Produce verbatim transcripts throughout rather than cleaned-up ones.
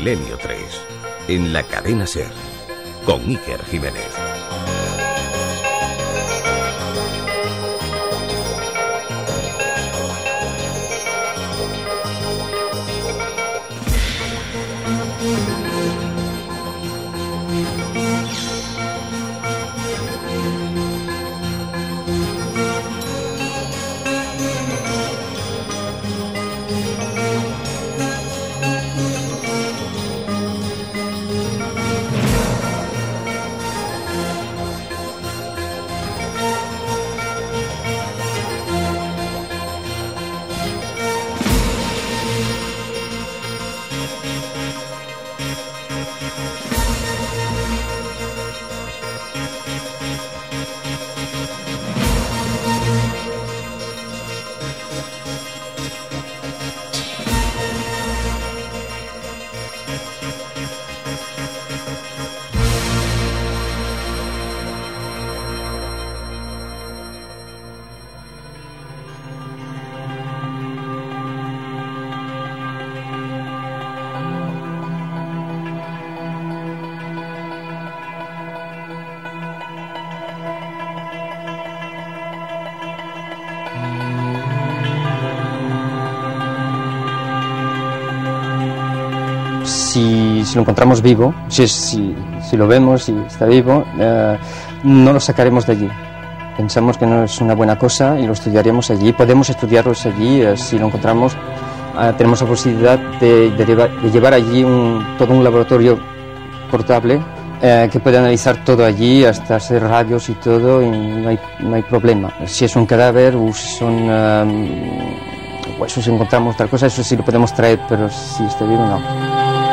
Milenio tres, en la cadena SER, con Iker Jiménez. Si, si lo encontramos vivo, si, si, si lo vemos y está vivo, eh, no lo sacaremos de allí. Pensamos que no es una buena cosa y lo estudiaremos allí. Podemos estudiarlos allí. Eh, si lo encontramos, eh, tenemos la posibilidad de, de, llevar, de llevar allí un, todo un laboratorio portable eh, que puede analizar todo allí, hasta hacer radios y todo, y no hay, no hay problema. Si es un cadáver o si son eh, huesos, si encontramos tal cosa, eso sí lo podemos traer, pero si está vivo, no.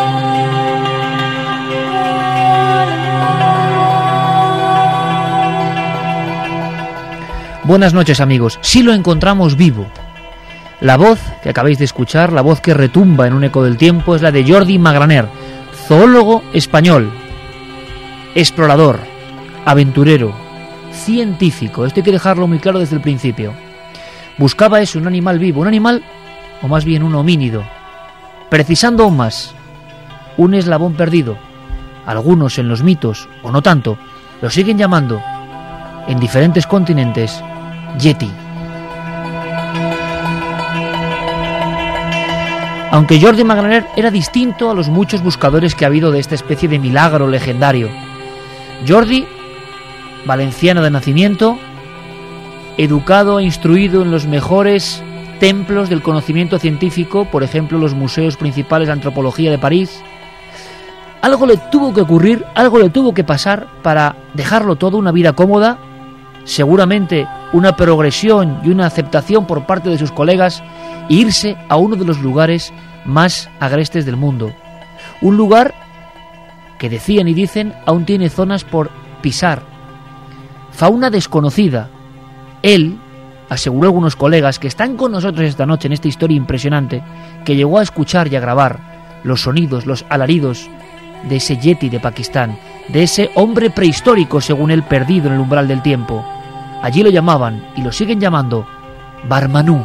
Buenas noches, amigos. Sí lo encontramos vivo. La voz que acabáis de escuchar, la voz que retumba en un eco del tiempo, es la de Jordi Magraner, zoólogo español, explorador, aventurero, científico. Esto hay que dejarlo muy claro desde el principio. Buscaba eso, un animal vivo, un animal, o más bien un homínido. Precisando aún más, un eslabón perdido. Algunos en los mitos, o no tanto, lo siguen llamando, en diferentes continentes, Yeti. Aunque Jordi Magraner era distinto a los muchos buscadores que ha habido de esta especie de milagro legendario. Jordi, valenciano de nacimiento, educado e instruido en los mejores templos del conocimiento científico, por ejemplo los museos principales de antropología de París. Algo le tuvo que ocurrir, algo le tuvo que pasar para dejarlo todo, una vida cómoda, seguramente una progresión y una aceptación por parte de sus colegas, e irse a uno de los lugares más agrestes del mundo. Un lugar que decían y dicen aún tiene zonas por pisar, fauna desconocida. Él aseguró a algunos colegas que están con nosotros esta noche en esta historia impresionante, que llegó a escuchar y a grabar los sonidos, los alaridos de ese yeti de Pakistán, de ese hombre prehistórico, según él, perdido en el umbral del tiempo. Allí lo llamaban, y lo siguen llamando, Barmanú.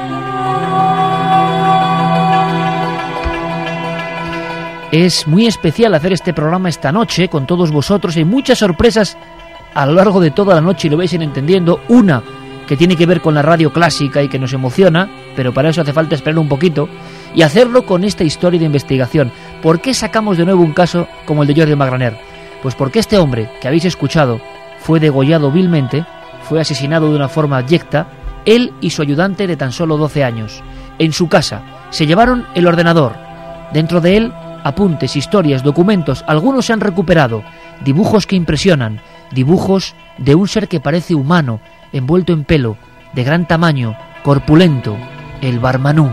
Es muy especial hacer este programa esta noche con todos vosotros. Hay muchas sorpresas a lo largo de toda la noche y lo vais a ir entendiendo. Una que tiene que ver con la radio clásica y que nos emociona, pero para eso hace falta esperar un poquito y hacerlo con esta historia de investigación. ¿Por qué sacamos de nuevo un caso como el de Jordi Magraner? Pues porque este hombre que habéis escuchado fue degollado vilmente, fue asesinado de una forma abyecta, él y su ayudante de tan solo doce años. En su casa se llevaron el ordenador. Dentro de él, apuntes, historias, documentos, algunos se han recuperado, dibujos que impresionan, dibujos de un ser que parece humano, envuelto en pelo, de gran tamaño, corpulento, el Barmanú.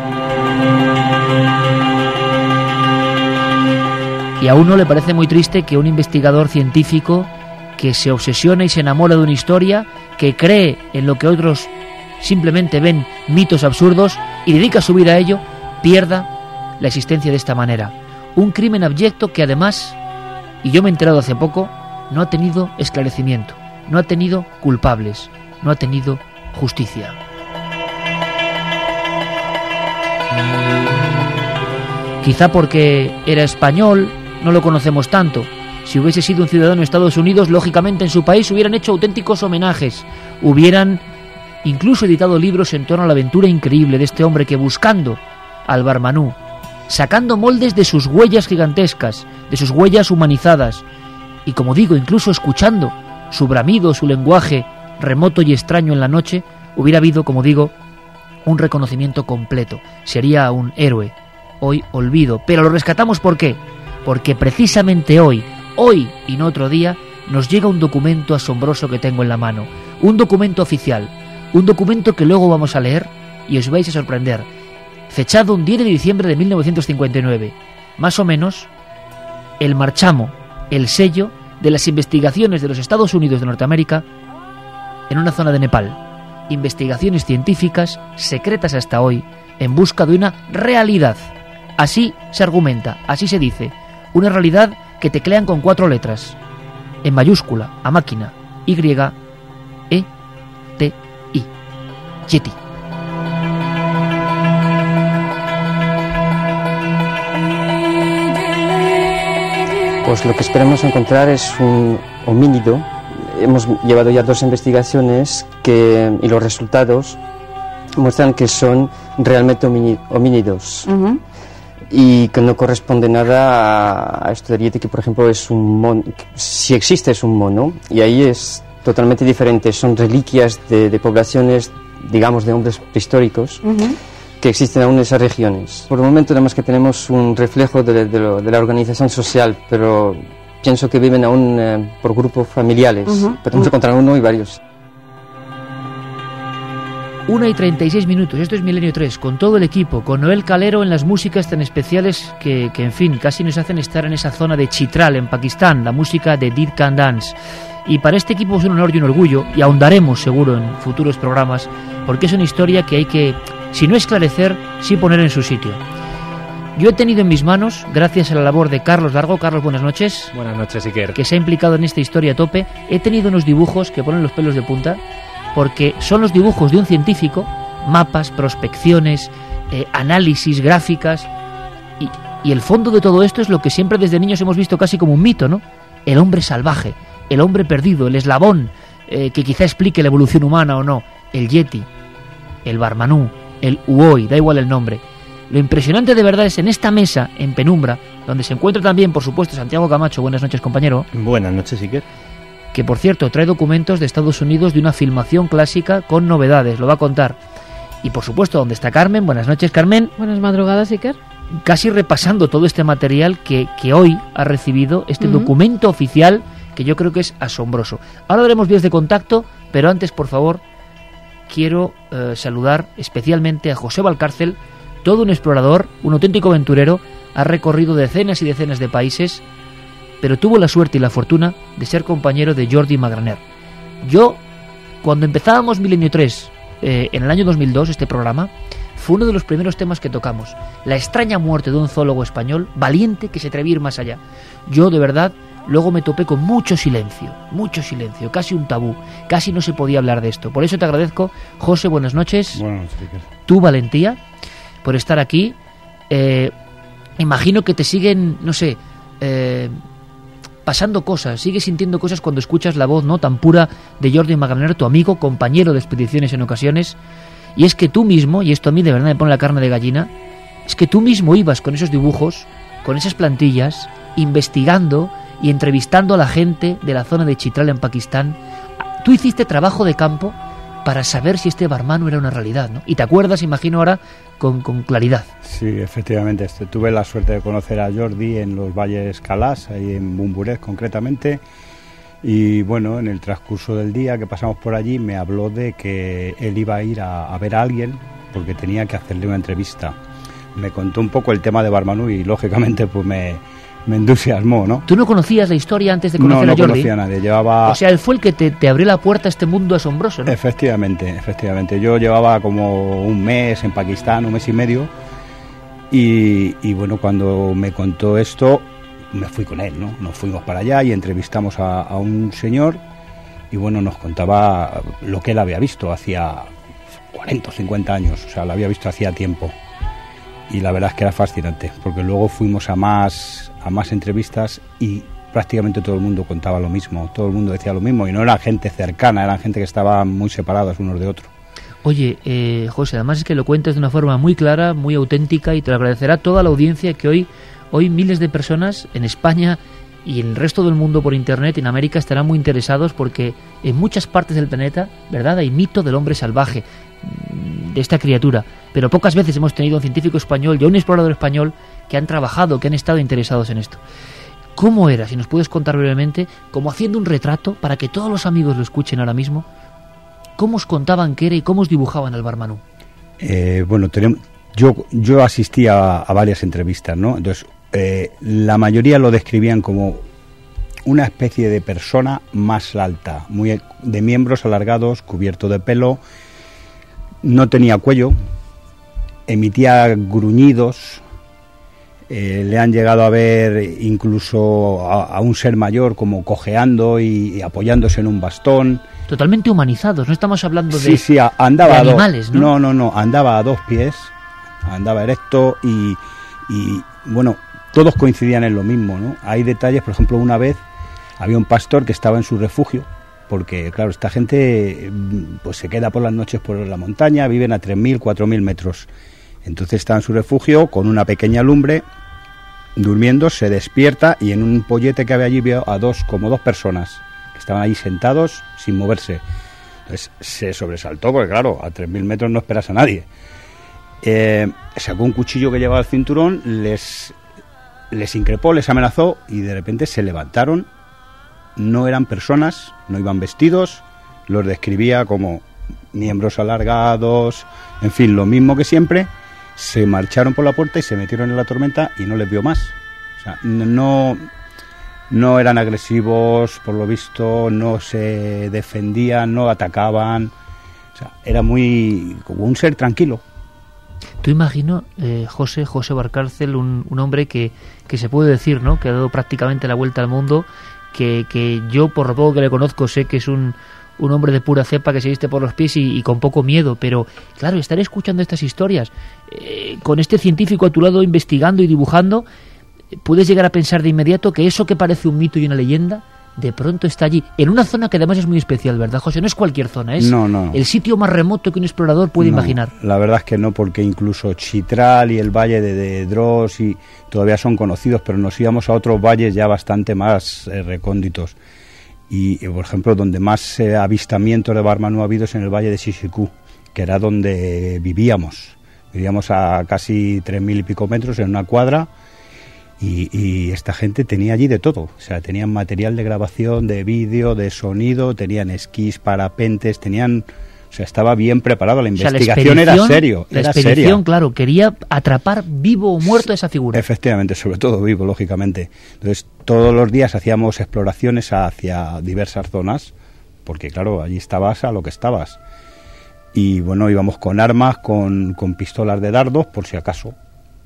Y a uno le parece muy triste que un investigador científico que se obsesiona y se enamora de una historia, que cree en lo que otros simplemente ven mitos absurdos y dedica su vida a ello, pierda la existencia de esta manera. Un crimen abyecto que además, y yo me he enterado hace poco, no ha tenido esclarecimiento, no ha tenido culpables, no ha tenido justicia. Quizá porque era español, no lo conocemos tanto. Si hubiese sido un ciudadano de Estados Unidos, lógicamente en su país hubieran hecho auténticos homenajes, hubieran incluso editado libros en torno a la aventura increíble de este hombre que, buscando al Barmanú, sacando moldes de sus huellas gigantescas, de sus huellas humanizadas, y como digo, incluso escuchando su bramido, su lenguaje remoto y extraño en la noche, hubiera habido, como digo, un reconocimiento completo. Sería un héroe, hoy olvido. Pero lo rescatamos, ¿por qué? Porque precisamente hoy, hoy y no otro día, nos llega un documento asombroso que tengo en la mano. Un documento oficial, un documento que luego vamos a leer y os vais a sorprender. Fechado un diez de diciembre de mil novecientos cincuenta y nueve. Más o menos, el marchamo, el sello de las investigaciones de los Estados Unidos de Norteamérica en una zona de Nepal. Investigaciones científicas, secretas hasta hoy, en busca de una realidad. Así se argumenta, así se dice. Una realidad que teclean con cuatro letras. En mayúscula, a máquina, Y, E, T, I. Yeti. Pues lo que esperamos encontrar es un homínido. Hemos llevado ya dos investigaciones que, y los resultados muestran que son realmente homínidos. Uh-huh. Y que no corresponde nada a, a esto del Yeti, que por ejemplo es un mono, si existe es un mono, y ahí es totalmente diferente, son reliquias de, de poblaciones, digamos, de hombres prehistóricos, uh-huh, que existen aún en esas regiones. Por el momento nada más que tenemos un reflejo de, de, lo, de la organización social, pero pienso que viven aún eh, por grupos familiares. Uh-huh. Podemos uh-huh. encontrar uno y varios. una y treinta y seis minutos, esto es Milenio tres, con todo el equipo, con Noel Calero en las músicas tan especiales que, que, en fin, casi nos hacen estar en esa zona de Chitral, en Pakistán, la música de Dead Can Dance. Y para este equipo es un honor y un orgullo, y ahondaremos seguro en futuros programas, porque es una historia que hay que, si no esclarecer, sí poner en su sitio. Yo he tenido en mis manos, gracias a la labor de Carlos Largo, Carlos, buenas noches. Buenas noches, Iker. Que se ha implicado en esta historia a tope. He tenido unos dibujos que ponen los pelos de punta, porque son los dibujos de un científico, mapas, prospecciones, eh, análisis, gráficas, y, y el fondo de todo esto es lo que siempre desde niños hemos visto casi como un mito, ¿no? El hombre salvaje, el hombre perdido, el eslabón eh, que quizá explique la evolución humana o no, el Yeti, el Barmanú, el Uoi, da igual el nombre. Lo impresionante de verdad es en esta mesa, en penumbra, donde se encuentra también, por supuesto, Santiago Camacho. Buenas noches, compañero. Buenas noches, Iker. Que, por cierto, trae documentos de Estados Unidos de una filmación clásica con novedades, lo va a contar. Y, por supuesto, donde está Carmen. Buenas noches, Carmen. Buenas madrugadas, Iker. Casi repasando todo este material que, que hoy ha recibido, este uh-huh. documento oficial, que yo creo que es asombroso. Ahora daremos vías de contacto, pero antes, por favor, quiero eh, saludar especialmente a José Valcárcel, todo un explorador, un auténtico aventurero, ha recorrido decenas y decenas de países, pero tuvo la suerte y la fortuna de ser compañero de Jordi Magraner. Yo, cuando empezábamos Milenio tres, eh, en el año dos mil dos, este programa, fue uno de los primeros temas que tocamos, la extraña muerte de un zoólogo español valiente que se atrevía a ir más allá. Yo, de verdad, luego me topé con mucho silencio, mucho silencio, casi un tabú, casi no se podía hablar de esto. Por eso te agradezco, José, buenas noches. Buenas noches. Tu valentía por estar aquí. Eh, imagino que te siguen, no sé, eh, pasando cosas, sigues sintiendo cosas cuando escuchas la voz no tan pura de Jordi Magraner, tu amigo, compañero de expediciones en ocasiones. Y es que tú mismo, y esto a mí de verdad me pone la carne de gallina, es que tú mismo ibas con esos dibujos, con esas plantillas, investigando y entrevistando a la gente de la zona de Chitral en Pakistán. Tú hiciste trabajo de campo para saber si este Barmanú era una realidad, ¿no? Y te acuerdas, imagino ahora, con, con claridad. Sí, efectivamente. Este, tuve la suerte de conocer a Jordi en los Valles Calás, ahí en Bumburet concretamente. Y bueno, en el transcurso del día que pasamos por allí me habló de que él iba a ir a, a ver a alguien porque tenía que hacerle una entrevista. Me contó un poco el tema de Barmanú y lógicamente pues me, me entusiasmó, ¿no? ¿Tú no conocías la historia antes de conocer no, a Jordi? No, no conocía a nadie. Llevaba... O sea, él fue el que te, te abrió la puerta a este mundo asombroso, ¿no? Efectivamente, efectivamente. Yo llevaba como un mes en Pakistán, un mes y medio, y, y bueno, cuando me contó esto, me fui con él, ¿no? Nos fuimos para allá y entrevistamos a, a un señor y bueno, nos contaba lo que él había visto hacía cuarenta o cincuenta años, o sea, lo había visto hacía tiempo. y la verdad es que era fascinante, porque luego fuimos a más, a más entrevistas y prácticamente todo el mundo contaba lo mismo, todo el mundo decía lo mismo, y no era gente cercana, eran gente que estaba muy separados unos de otros. Oye, eh, José, además es que lo cuentas de una forma muy clara, muy auténtica, y te lo agradecerá toda la audiencia que hoy, hoy miles de personas en España y en el resto del mundo por internet, en América, estarán muy interesados, porque en muchas partes del planeta, ¿verdad?, hay mito del hombre salvaje, de esta criatura, pero pocas veces hemos tenido un científico español y un explorador español que han trabajado, que han estado interesados en esto. ¿Cómo era? Si nos puedes contar brevemente, como haciendo un retrato para que todos los amigos lo escuchen ahora mismo, ¿cómo os contaban qué era y cómo os dibujaban al Barmanú? Eh, bueno, tenemos, yo, yo asistí a, a varias entrevistas, ¿no? Entonces, eh, la mayoría lo describían como una especie de persona más alta, muy de miembros alargados, cubierto de pelo, no tenía cuello, emitía gruñidos. Eh, le han llegado a ver incluso a, a un ser mayor como cojeando y, y apoyándose en un bastón. Totalmente humanizados, no estamos hablando de, sí, sí, andaba de animales, a do, ¿no? No, no, no, andaba a dos pies, andaba erecto y, y, bueno, todos coincidían en lo mismo, ¿no? Hay detalles, por ejemplo, una vez había un pastor que estaba en su refugio, porque, claro, esta gente pues se queda por las noches por la montaña, viven a tres mil, cuatro mil metros. Entonces está en su refugio con una pequeña lumbre, durmiendo, se despierta y en un pollete que había allí vio a dos, como dos personas que estaban ahí sentados sin moverse. Entonces se sobresaltó porque, claro, a tres mil metros no esperas a nadie. Eh, sacó un cuchillo que llevaba al cinturón, les, les increpó, les amenazó y de repente se levantaron. No eran personas, no iban vestidos, los describía como miembros alargados, en fin, lo mismo que siempre. Se marcharon por la puerta y se metieron en la tormenta y no les vio más. O sea, no, no eran agresivos, por lo visto, no se defendían, no atacaban. O sea, era muy como un ser tranquilo. Tú imagino, eh, José, José Valcárcel, un, un hombre que, que se puede decir, ¿no?, que ha dado prácticamente la vuelta al mundo, que, que yo, por lo poco que le conozco, sé que es un, un hombre de pura cepa que se viste por los pies y, y con poco miedo, pero claro, estar escuchando estas historias eh, con este científico a tu lado investigando y dibujando, puedes llegar a pensar de inmediato que eso que parece un mito y una leyenda de pronto está allí, en una zona que además es muy especial, ¿verdad, José? No es cualquier zona, es no, no. el sitio más remoto que un explorador puede no, imaginar. La verdad es que no, porque incluso Chitral y el valle de, de Dros y todavía son conocidos, pero nos íbamos a otros valles ya bastante más eh, recónditos. Y, por ejemplo, donde más eh, avistamientos de Barmanú ha habido es en el valle de Sishikú, que era donde vivíamos. Vivíamos a casi tres mil y pico metros en una cuadra. Y, y esta gente tenía allí de todo, o sea, tenían material de grabación, de vídeo, de sonido, tenían esquís, parapentes, tenían, o sea, estaba bien preparado, la investigación, o sea, la era serio, la era expedición, seria. Claro, quería atrapar vivo o muerto a esa figura. Efectivamente, sobre todo vivo, lógicamente. Entonces, todos los días hacíamos exploraciones hacia diversas zonas, porque claro, allí estabas a lo que estabas. Y bueno, íbamos con armas, con, con pistolas de dardos, por si acaso.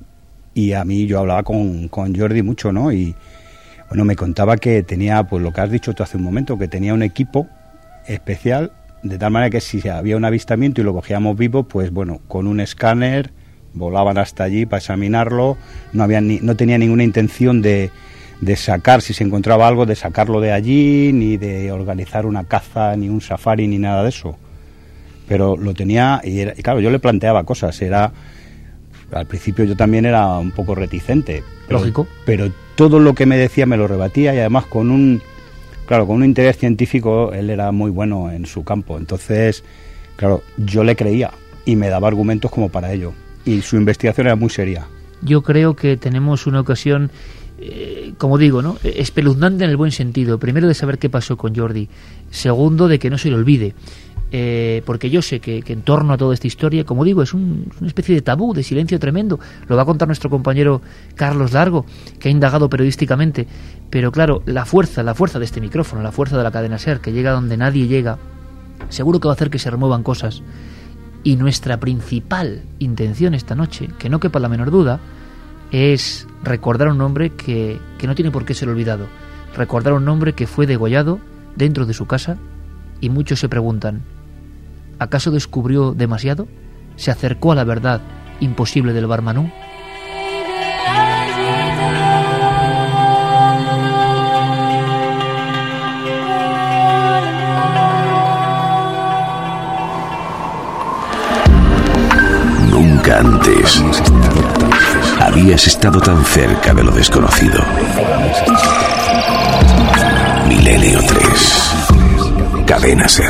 Y a mí yo hablaba con, con Jordi mucho, ¿no? Y bueno, me contaba que tenía, pues lo que has dicho tú hace un momento, que tenía un equipo especial, de tal manera que si había un avistamiento y lo cogíamos vivo, pues bueno, con un escáner volaban hasta allí para examinarlo, no había ni, no tenía ninguna intención de, de sacar, si se encontraba algo, de sacarlo de allí, ni de organizar una caza, ni un safari, ni nada de eso. Pero lo tenía, y, era, y claro, yo le planteaba cosas, era... Al principio yo también era un poco reticente. Pero, Lógico. Pero todo lo que me decía me lo rebatía y además con un, claro, con un interés científico, él era muy bueno en su campo. Entonces, claro, yo le creía y me daba argumentos como para ello. Y su investigación era muy seria. Yo creo que tenemos una ocasión, eh, como digo, ¿no?, espeluznante en el buen sentido. Primero, de saber qué pasó con Jordi. Segundo, de que no se le olvide. Eh, porque yo sé que, que en torno a toda esta historia, como digo, es un, una especie de tabú, de silencio tremendo. Lo va a contar nuestro compañero Carlos Largo, que ha indagado periodísticamente. Pero claro, la fuerza, la fuerza de este micrófono, la fuerza de la cadena SER, que llega donde nadie llega, seguro que va a hacer que se remuevan cosas. Y nuestra principal intención esta noche, que no quepa la menor duda, es recordar a un hombre que, que no tiene por qué ser olvidado. Recordar a un hombre que fue degollado dentro de su casa, y muchos se preguntan: ¿acaso descubrió demasiado? ¿Se acercó a la verdad imposible del Barmanú? Nunca antes habías estado tan cerca de lo desconocido. Milenio tres. Cadena Ser.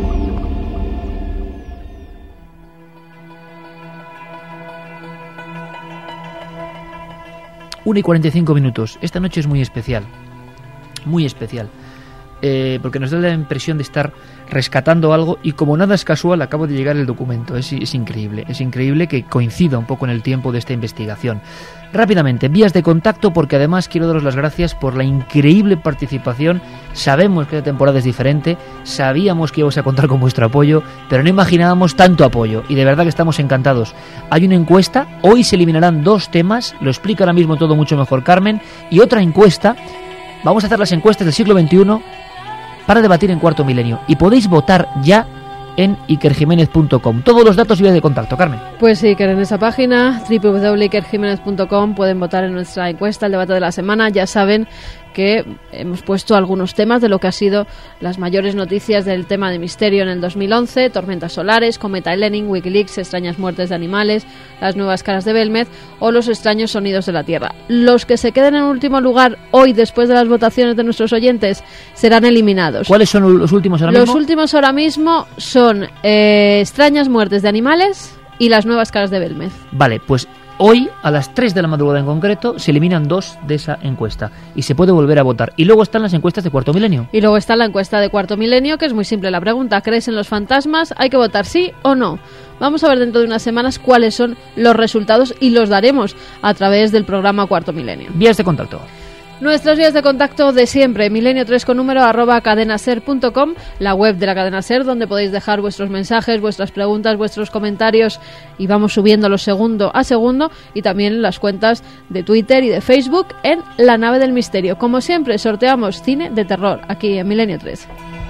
una y cuarenta y cinco minutos. Esta noche es muy especial. Muy especial. Eh, porque nos da la impresión de estar rescatando algo y como nada es casual acabo de llegar el documento. Es, es increíble, es increíble que coincida un poco en el tiempo de esta investigación. Rápidamente, vías de contacto, porque además quiero daros las gracias por la increíble participación. Sabemos que la temporada es diferente, sabíamos que íbamos a contar con vuestro apoyo, pero no imaginábamos tanto apoyo y de verdad que estamos encantados. Hay una encuesta, hoy se eliminarán dos temas, lo explica ahora mismo todo mucho mejor Carmen, y otra encuesta. Vamos a hacer las encuestas del siglo veintiuno para debatir en Cuarto Milenio y podéis votar ya en iker jiménez punto com. Todos los datos y vías de contacto, Carmen. Pues sí, que en esa página doble u doble u doble u punto iker jiménez punto com pueden votar en nuestra encuesta, el debate de la semana. Ya saben que hemos puesto algunos temas de lo que ha sido las mayores noticias del tema de misterio en el dos mil once, tormentas solares, cometa Elenin, Wikileaks, extrañas muertes de animales, las nuevas caras de Belmez o los extraños sonidos de la Tierra. Los que se queden en último lugar hoy, después de las votaciones de nuestros oyentes, serán eliminados. ¿Cuáles son los últimos ahora los mismo? Los últimos ahora mismo son eh, extrañas muertes de animales y las nuevas caras de Belmez. Vale, pues hoy, a las tres de la madrugada en concreto, se eliminan dos de esa encuesta y se puede volver a votar. Y luego están las encuestas de Cuarto Milenio. Y luego está la encuesta de Cuarto Milenio, que es muy simple la pregunta. ¿Crees en los fantasmas? ¿Hay que votar sí o no? Vamos a ver dentro de unas semanas cuáles son los resultados y los daremos a través del programa Cuarto Milenio. Vías de contacto. Nuestras vías de contacto de siempre, milenio tres con número arroba cadenaser punto com, la web de la Cadena Ser, donde podéis dejar vuestros mensajes, vuestras preguntas, vuestros comentarios y vamos subiéndolos segundo a segundo, y también las cuentas de Twitter y de Facebook en La Nave del Misterio. Como siempre, sorteamos cine de terror aquí en Milenio tres.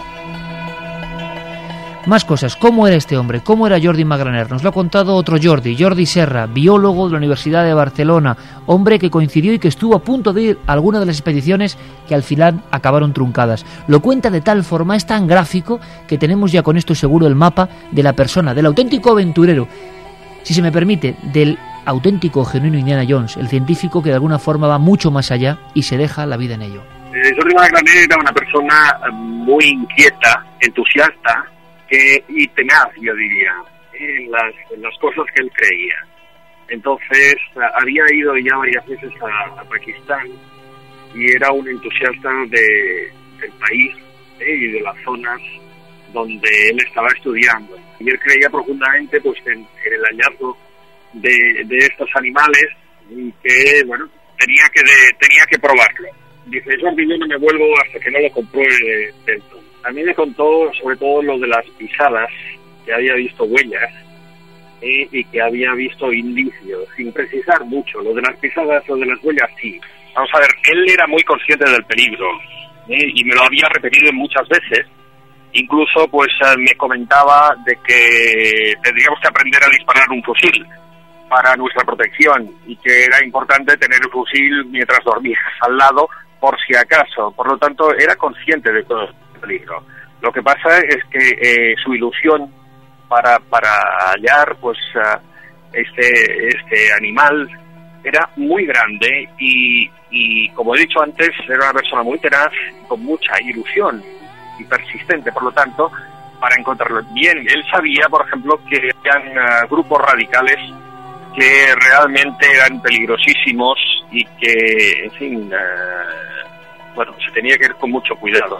Más cosas. ¿Cómo era este hombre? ¿Cómo era Jordi Magraner? Nos lo ha contado otro Jordi, Jordi Serra, biólogo de la Universidad de Barcelona, hombre que coincidió y que estuvo a punto de ir a alguna de las expediciones que al final acabaron truncadas. Lo cuenta de tal forma, es tan gráfico, que tenemos ya con esto seguro el mapa de la persona, del auténtico aventurero, si se me permite, del auténtico genuino Indiana Jones, el científico que de alguna forma va mucho más allá y se deja la vida en ello. Eh, Jordi Magraner era una persona muy inquieta, entusiasta, Que, y tenaz, yo diría, en las, en las cosas que él creía. Entonces, había ido ya varias veces a, a Pakistán y era un entusiasta de, del país ¿eh? y de las zonas donde él estaba estudiando. Y él creía profundamente pues en, en el hallazgo de, de estos animales y que, bueno, tenía que, de, tenía que probarlo. Dice, Jordi, yo no me vuelvo hasta que no lo compruebe del todo. A mí me contó sobre todo lo de las pisadas, que había visto huellas eh, y que había visto indicios, sin precisar mucho. Lo de las pisadas, lo de las huellas, sí. Vamos a ver, él era muy consciente del peligro eh, y me lo había repetido muchas veces. Incluso pues eh, me comentaba de que tendríamos que aprender a disparar un fusil para nuestra protección y que era importante tener el fusil mientras dormías al lado por si acaso. Por lo tanto, era consciente de todo peligro. Lo que pasa es que eh, su ilusión para para hallar pues uh, este este animal era muy grande y, y como he dicho antes, era una persona muy tenaz, con mucha ilusión y persistente. Por lo tanto, para encontrarlo bien, él sabía, por ejemplo, que eran uh, grupos radicales que realmente eran peligrosísimos y que, en fin, uh, bueno, se tenía que ir con mucho cuidado.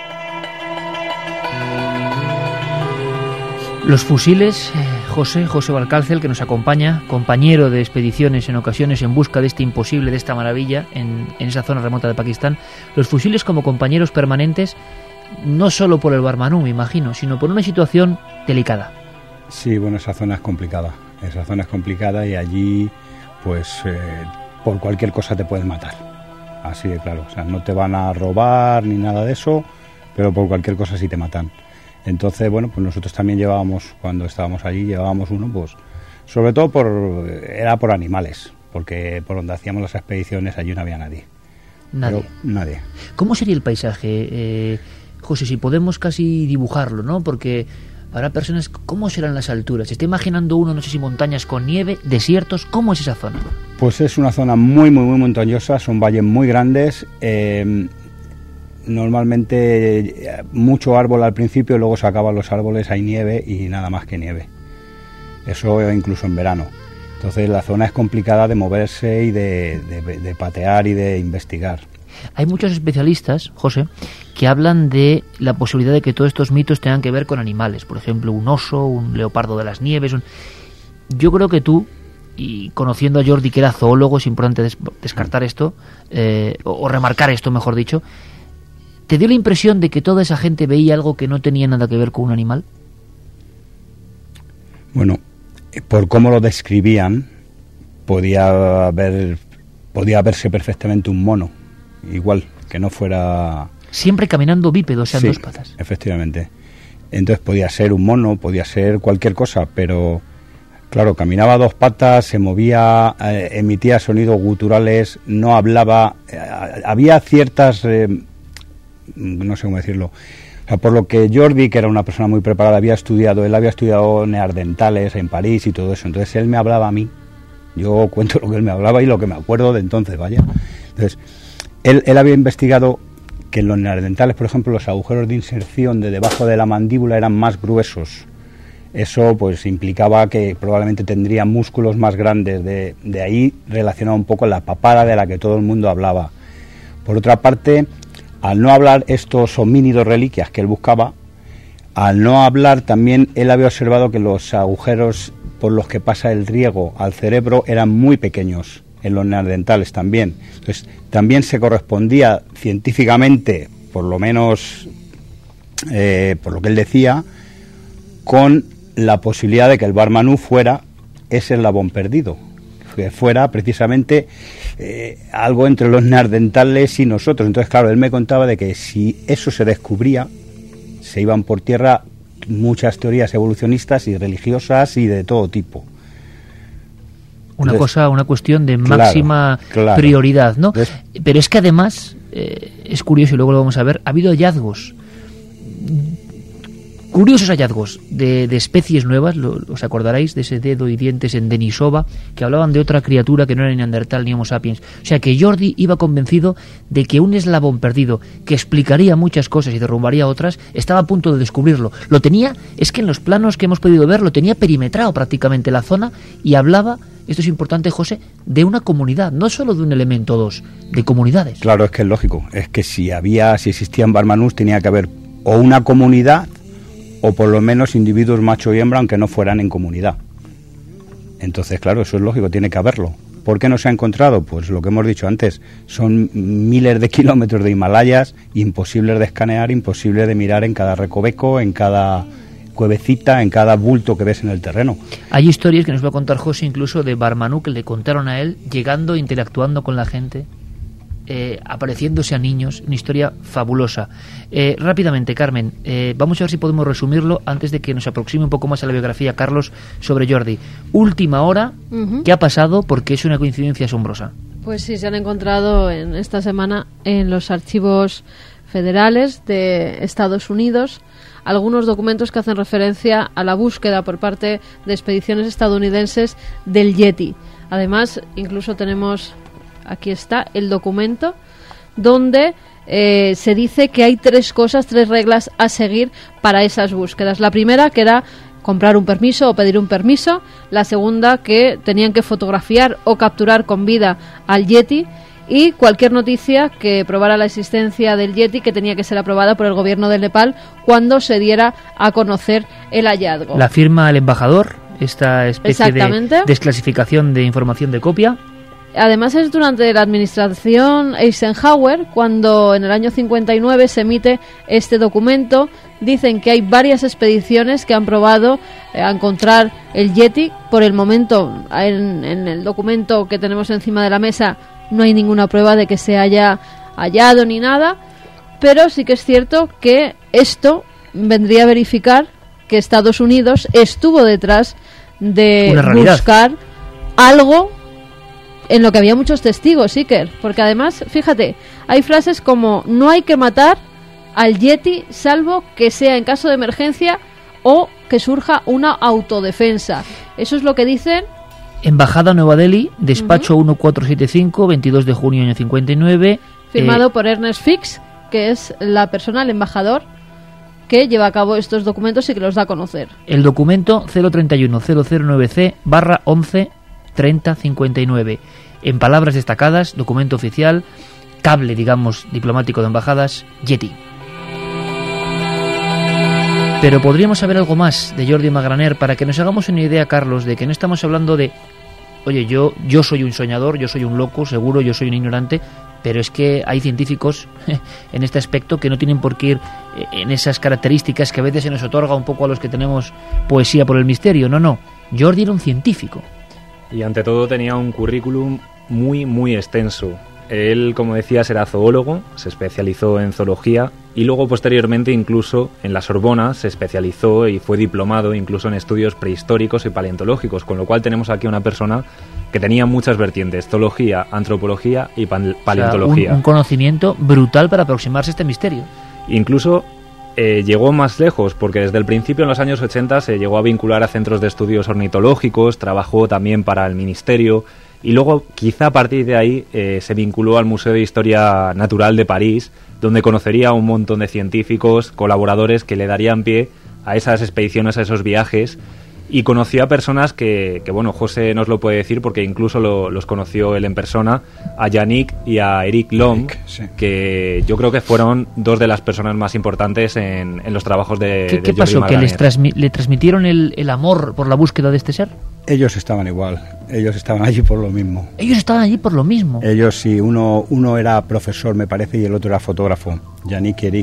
Los fusiles, eh, José, José Valcárcel, que nos acompaña, compañero de expediciones en ocasiones en busca de este imposible, de esta maravilla, en, en esa zona remota de Pakistán. Los fusiles como compañeros permanentes, no solo por el Barmanú, me imagino, sino por una situación delicada. Sí, bueno, esa zona es complicada, esa zona es complicada y allí, pues, eh, por cualquier cosa te pueden matar. Así de claro, o sea, no te van a robar ni nada de eso, pero por cualquier cosa sí te matan. Entonces, bueno, pues nosotros también llevábamos, cuando estábamos allí, llevábamos uno, pues, sobre todo por, era por animales, porque por donde hacíamos las expediciones allí no había nadie. Nadie. Pero, nadie. ¿Cómo sería el paisaje, eh, José, si podemos casi dibujarlo, ¿no? Porque Habrá personas, ¿cómo serán las alturas? Se está imaginando uno, no sé si montañas con nieve, desiertos, ¿cómo es esa zona? Pues es una zona muy, muy, muy montañosa, son valles muy grandes, eh, normalmente eh, mucho árbol al principio, luego se acaban los árboles, hay nieve y nada más que nieve. Eso incluso en verano. Entonces la zona es complicada de moverse y de, de, de patear y de investigar. Hay muchos especialistas, José, que hablan de la posibilidad de que todos estos mitos tengan que ver con animales. Por ejemplo, un oso, un leopardo de las nieves. Un... Yo creo que tú, y conociendo a Jordi, que era zoólogo, es importante des- descartar esto, eh, o, o remarcar esto, mejor dicho, ¿te dio la impresión de que toda esa gente veía algo que no tenía nada que ver con un animal? Bueno, por cómo lo describían, podía haber, podía verse perfectamente un mono. Igual, que no fuera... Siempre caminando bípedo, o sea, en sí, dos patas. Efectivamente. Entonces podía ser un mono, podía ser cualquier cosa, pero claro, caminaba a dos patas, se movía, eh, emitía sonidos guturales, no hablaba, eh, había ciertas, eh, no sé cómo decirlo, o sea, por lo que Jordi, que era una persona muy preparada, había estudiado, él había estudiado neandertales en París y todo eso, entonces él me hablaba a mí, yo cuento lo que él me hablaba y lo que me acuerdo de entonces, vaya. Entonces, Él, él había investigado que en los neandertales, por ejemplo, los agujeros de inserción de debajo de la mandíbula eran más gruesos. Eso pues implicaba que probablemente tendrían músculos más grandes. De, de ahí relacionado un poco la papada de la que todo el mundo hablaba. Por otra parte, al no hablar estos homínidos reliquias que él buscaba, al no hablar también él había observado que los agujeros por los que pasa el riego al cerebro eran muy pequeños. En los neandertales también. Entonces, también se correspondía científicamente, por lo menos eh, por lo que él decía, con la posibilidad de que el Bar-Manú fuera ese eslabón perdido, que fuera precisamente eh, algo entre los neandertales y nosotros. Entonces, claro, él me contaba de que si eso se descubría, se iban por tierra muchas teorías evolucionistas y religiosas y de todo tipo. Una Entonces, cosa, una cuestión de claro, máxima claro. prioridad, ¿no? Entonces, Pero es que además, eh, es curioso y luego lo vamos a ver, ha habido hallazgos, curiosos hallazgos de, de especies nuevas, lo, os acordaréis de ese dedo y dientes en Denisova, que hablaban de otra criatura que no era ni Neandertal ni Homo sapiens. O sea que Jordi iba convencido de que un eslabón perdido que explicaría muchas cosas y derrumbaría otras, estaba a punto de descubrirlo. Lo tenía, es que en los planos que hemos podido ver, lo tenía perimetrado prácticamente la zona y hablaba... Esto es importante, José, de una comunidad, no solo de un elemento dos, de comunidades. Claro, es que es lógico, es que si había, si existían Bar-Manús tenía que haber o una comunidad o por lo menos individuos macho y hembra, aunque no fueran en comunidad. Entonces, claro, eso es lógico, tiene que haberlo. ¿Por qué no se ha encontrado? Pues lo que hemos dicho antes, son miles de kilómetros de Himalayas, imposibles de escanear, imposibles de mirar en cada recoveco, en cada cuevecita, en cada bulto que ves en el terreno. Hay historias que nos va a contar José incluso de Bar-Manú que le contaron a él, llegando, interactuando con la gente, eh, apareciéndose a niños, una historia fabulosa. Eh, rápidamente, Carmen, eh, vamos a ver si podemos resumirlo antes de que nos aproxime un poco más a la biografía, Carlos, sobre Jordi. Última hora, uh-huh. ¿Qué ha pasado? Porque es una coincidencia asombrosa. Pues sí, se han encontrado en esta semana en los archivos federales de Estados Unidos algunos documentos que hacen referencia a la búsqueda por parte de expediciones estadounidenses del Yeti. Además, incluso tenemos, aquí está, el documento donde eh, se dice que hay tres cosas, tres reglas a seguir para esas búsquedas. La primera, que era comprar un permiso o pedir un permiso. La segunda, que tenían que fotografiar o capturar con vida al Yeti. Y cualquier noticia que probara la existencia del Yeti, que tenía que ser aprobada por el gobierno del Nepal cuando se diera a conocer el hallazgo. La firma el embajador, esta especie de desclasificación de información de copia. Además es durante la administración Eisenhower cuando en el año cincuenta y nueve se emite este documento. Dicen que hay varias expediciones que han probado eh, a encontrar el Yeti. Por el momento, en, en el documento que tenemos encima de la mesa, no hay ninguna prueba de que se haya hallado ni nada, pero sí que es cierto que esto vendría a verificar que Estados Unidos estuvo detrás de buscar algo en lo que había muchos testigos, Iker, porque además, fíjate, hay frases como no hay que matar al Yeti salvo que sea en caso de emergencia o que surja una autodefensa. Eso es lo que dicen. Embajada Nueva Delhi, despacho uh-huh. catorce setenta y cinco, veintidós de junio año cincuenta y nueve. Firmado eh, por Ernest Fix, que es la persona, el embajador, que lleva a cabo estos documentos y que los da a conocer. El documento cero treinta y uno cero cero nueve C barra once treinta cincuenta y nueve. En palabras destacadas, documento oficial, cable, digamos, diplomático de embajadas, Yeti. Pero podríamos saber algo más de Jordi Magraner para que nos hagamos una idea, Carlos, de que no estamos hablando de, oye, yo, yo soy un soñador, yo soy un loco, seguro, yo soy un ignorante, pero es que hay científicos en este aspecto que no tienen por qué ir en esas características que a veces se nos otorga un poco a los que tenemos poesía por el misterio. No, no, Jordi era un científico. Y ante todo tenía un currículum muy, muy extenso. Él, como decías, era zoólogo, se especializó en zoología y luego posteriormente incluso en la Sorbona se especializó y fue diplomado incluso en estudios prehistóricos y paleontológicos, con lo cual tenemos aquí una persona que tenía muchas vertientes, zoología, antropología y paleontología. O sea, un, un conocimiento brutal para aproximarse a este misterio. Incluso eh, llegó más lejos, porque desde el principio, en los años ochenta, se llegó a vincular a centros de estudios ornitológicos, trabajó también para el ministerio, y luego, quizá a partir de ahí, eh, se vinculó al Museo de Historia Natural de París, donde conocería a un montón de científicos, colaboradores que le darían pie a esas expediciones, a esos viajes, y conoció a personas que, que bueno, José nos lo puede decir porque incluso lo, los conoció él en persona, a Yannick y a Eric Long, Eric, sí. que yo creo que fueron dos de las personas más importantes en, en los trabajos de ¿Qué, de ¿qué Jordi pasó? Magraner. ¿Que les transmi- le transmitieron el, el amor por la búsqueda de este ser? Ellos estaban igual, ellos estaban allí por lo mismo. Ellos estaban allí por lo mismo. Ellos sí, uno, uno era profesor, me parece, y el otro era fotógrafo, Yannick y Eric.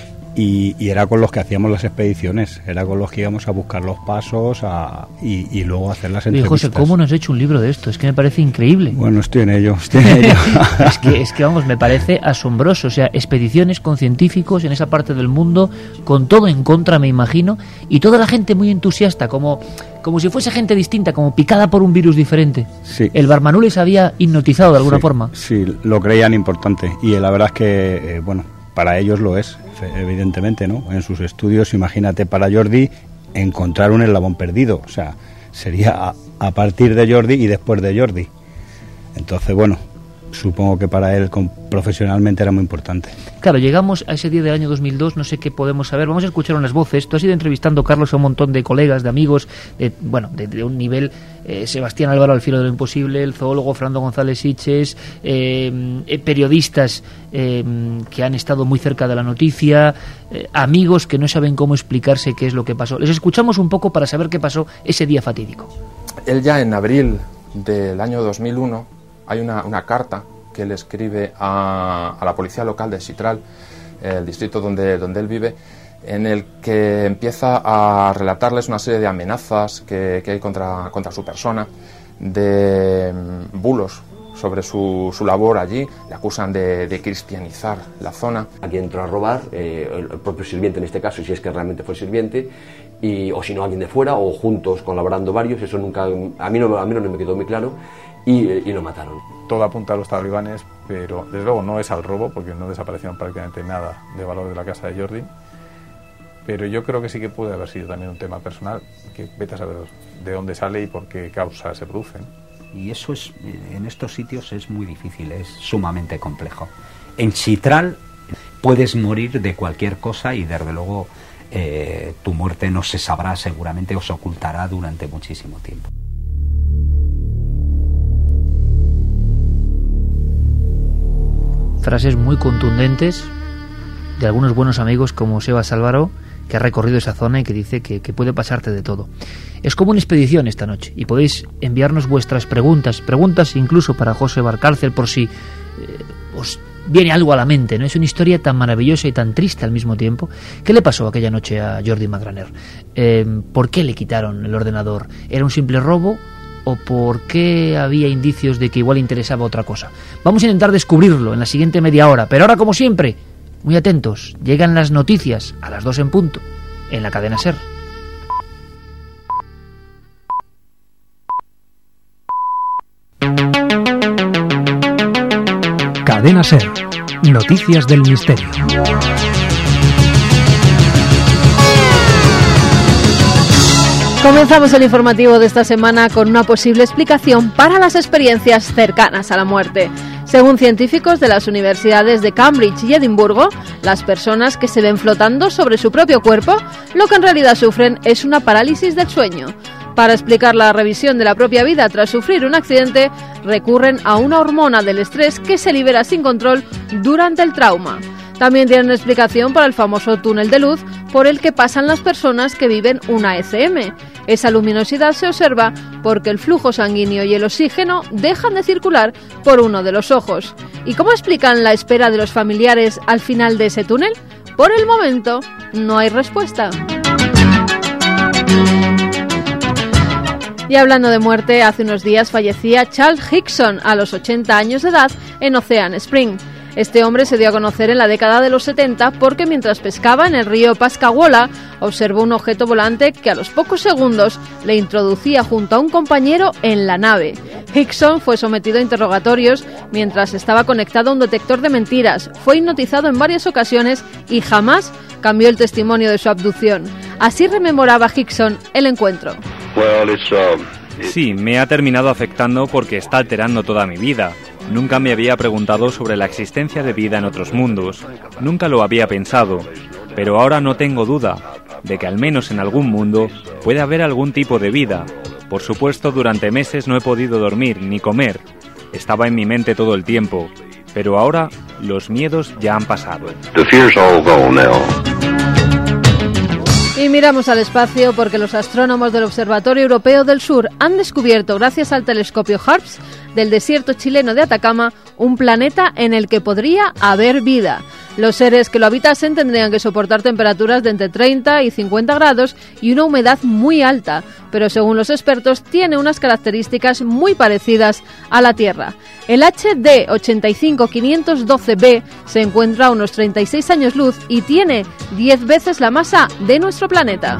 Y, y era con los que hacíamos las expediciones, era con los que íbamos a buscar los pasos a, y, y luego hacer las entrevistas. Oye, José, ¿cómo no has hecho un libro de esto? Es que me parece increíble. Bueno, estoy en ello, estoy en ello. es, que, es que, vamos, me parece asombroso. O sea, expediciones con científicos en esa parte del mundo, con todo en contra, me imagino, y toda la gente muy entusiasta, como, como si fuese gente distinta, como picada por un virus diferente. Sí. El Barmanú les había hipnotizado de alguna sí, forma. Sí, lo creían importante, y la verdad es que, eh, bueno, para ellos lo es, evidentemente, ¿no? En sus estudios, imagínate para Jordi encontrar un eslabón perdido, o sea, sería a, a partir de Jordi y después de Jordi. Entonces, bueno, supongo que para él con, profesionalmente era muy importante. Claro, llegamos a ese día del año dos mil dos, no sé qué podemos saber, vamos a escuchar unas voces. Tú has ido entrevistando, Carlos, a un montón de colegas, de amigos, de, bueno, de, de un nivel, eh, Sebastián Álvaro al filo de lo imposible, el zoólogo Fernando González Siches, eh, eh, periodistas eh, que han estado muy cerca de la noticia, eh, amigos que no saben cómo explicarse qué es lo que pasó. Les escuchamos un poco para saber qué pasó ese día fatídico. Él ya en abril del año dos mil uno, hay una, una carta que él escribe a, a la policía local de Chitral, el distrito donde, donde él vive, en el que empieza a relatarles una serie de amenazas que, que hay contra, contra su persona, de um, bulos sobre su, su labor allí, le acusan de, de cristianizar la zona. Aquí entró a robar, eh, el propio sirviente en este caso, si es que realmente fue sirviente, y, o si no alguien de fuera, o juntos colaborando varios, eso nunca, a mí no, a mí no me quedó muy claro, y, y lo mataron. Todo apunta a los talibanes, pero desde luego no es al robo, porque no desaparecieron prácticamente nada de valor de la casa de Jordi, pero yo creo que sí que puede haber sido también un tema personal, que vete a saber de dónde sale y por qué causa se producen. Y eso es, en estos sitios es muy difícil, es sumamente complejo. En Chitral puedes morir de cualquier cosa y desde luego eh, tu muerte no se sabrá seguramente o se ocultará durante muchísimo tiempo. Frases muy contundentes de algunos buenos amigos como Sebas Álvaro, que ha recorrido esa zona y que dice que, que puede pasarte de todo. Es como una expedición esta noche y podéis enviarnos vuestras preguntas, preguntas incluso para José Valcárcel por si eh, os viene algo a la mente, ¿no? Es una historia tan maravillosa y tan triste al mismo tiempo. ¿Qué le pasó aquella noche a Jordi Magraner? Eh, ¿Por qué le quitaron el ordenador? ¿Era un simple robo? ¿O por qué había indicios de que igual interesaba otra cosa? Vamos a intentar descubrirlo en la siguiente media hora, pero ahora, como siempre, muy atentos, llegan las noticias a las dos en punto, en la cadena SER. Cadena SER, noticias del misterio. Comenzamos el informativo de esta semana con una posible explicación para las experiencias cercanas a la muerte. Según científicos de las universidades de Cambridge y Edimburgo, las personas que se ven flotando sobre su propio cuerpo, lo que en realidad sufren es una parálisis del sueño. Para explicar la revisión de la propia vida tras sufrir un accidente, recurren a una hormona del estrés que se libera sin control durante el trauma. También tienen explicación para el famoso túnel de luz por el que pasan las personas que viven una E C M. Esa luminosidad se observa porque el flujo sanguíneo y el oxígeno dejan de circular por uno de los ojos. ¿Y cómo explican la espera de los familiares al final de ese túnel? Por el momento, no hay respuesta. Y hablando de muerte, hace unos días fallecía Charles Hickson a los ochenta años de edad en Ocean Spring. Este hombre se dio a conocer en la década de los setenta porque mientras pescaba en el río Pascagoula observó un objeto volante que a los pocos segundos le introducía junto a un compañero en la nave. Hickson fue sometido a interrogatorios mientras estaba conectado a un detector de mentiras, fue hipnotizado en varias ocasiones y jamás cambió el testimonio de su abducción. Así rememoraba Hickson el encuentro. Sí, me ha terminado afectando porque está alterando toda mi vida. Nunca me había preguntado sobre la existencia de vida en otros mundos. Nunca lo había pensado. Pero ahora no tengo duda de que al menos en algún mundo puede haber algún tipo de vida. Por supuesto, durante meses no he podido dormir ni comer. Estaba en mi mente todo el tiempo. Pero ahora los miedos ya han pasado. Y miramos al espacio porque los astrónomos del Observatorio Europeo del Sur han descubierto, gracias al telescopio HARPS del desierto chileno de Atacama, un planeta en el que podría haber vida. Los seres que lo habitasen tendrían que soportar temperaturas de entre treinta y cincuenta grados y una humedad muy alta, pero según los expertos tiene unas características muy parecidas a la Tierra. El H D ochenta y cinco quinientos doce b se encuentra a unos treinta y seis años luz y tiene diez veces la masa de nuestro planeta.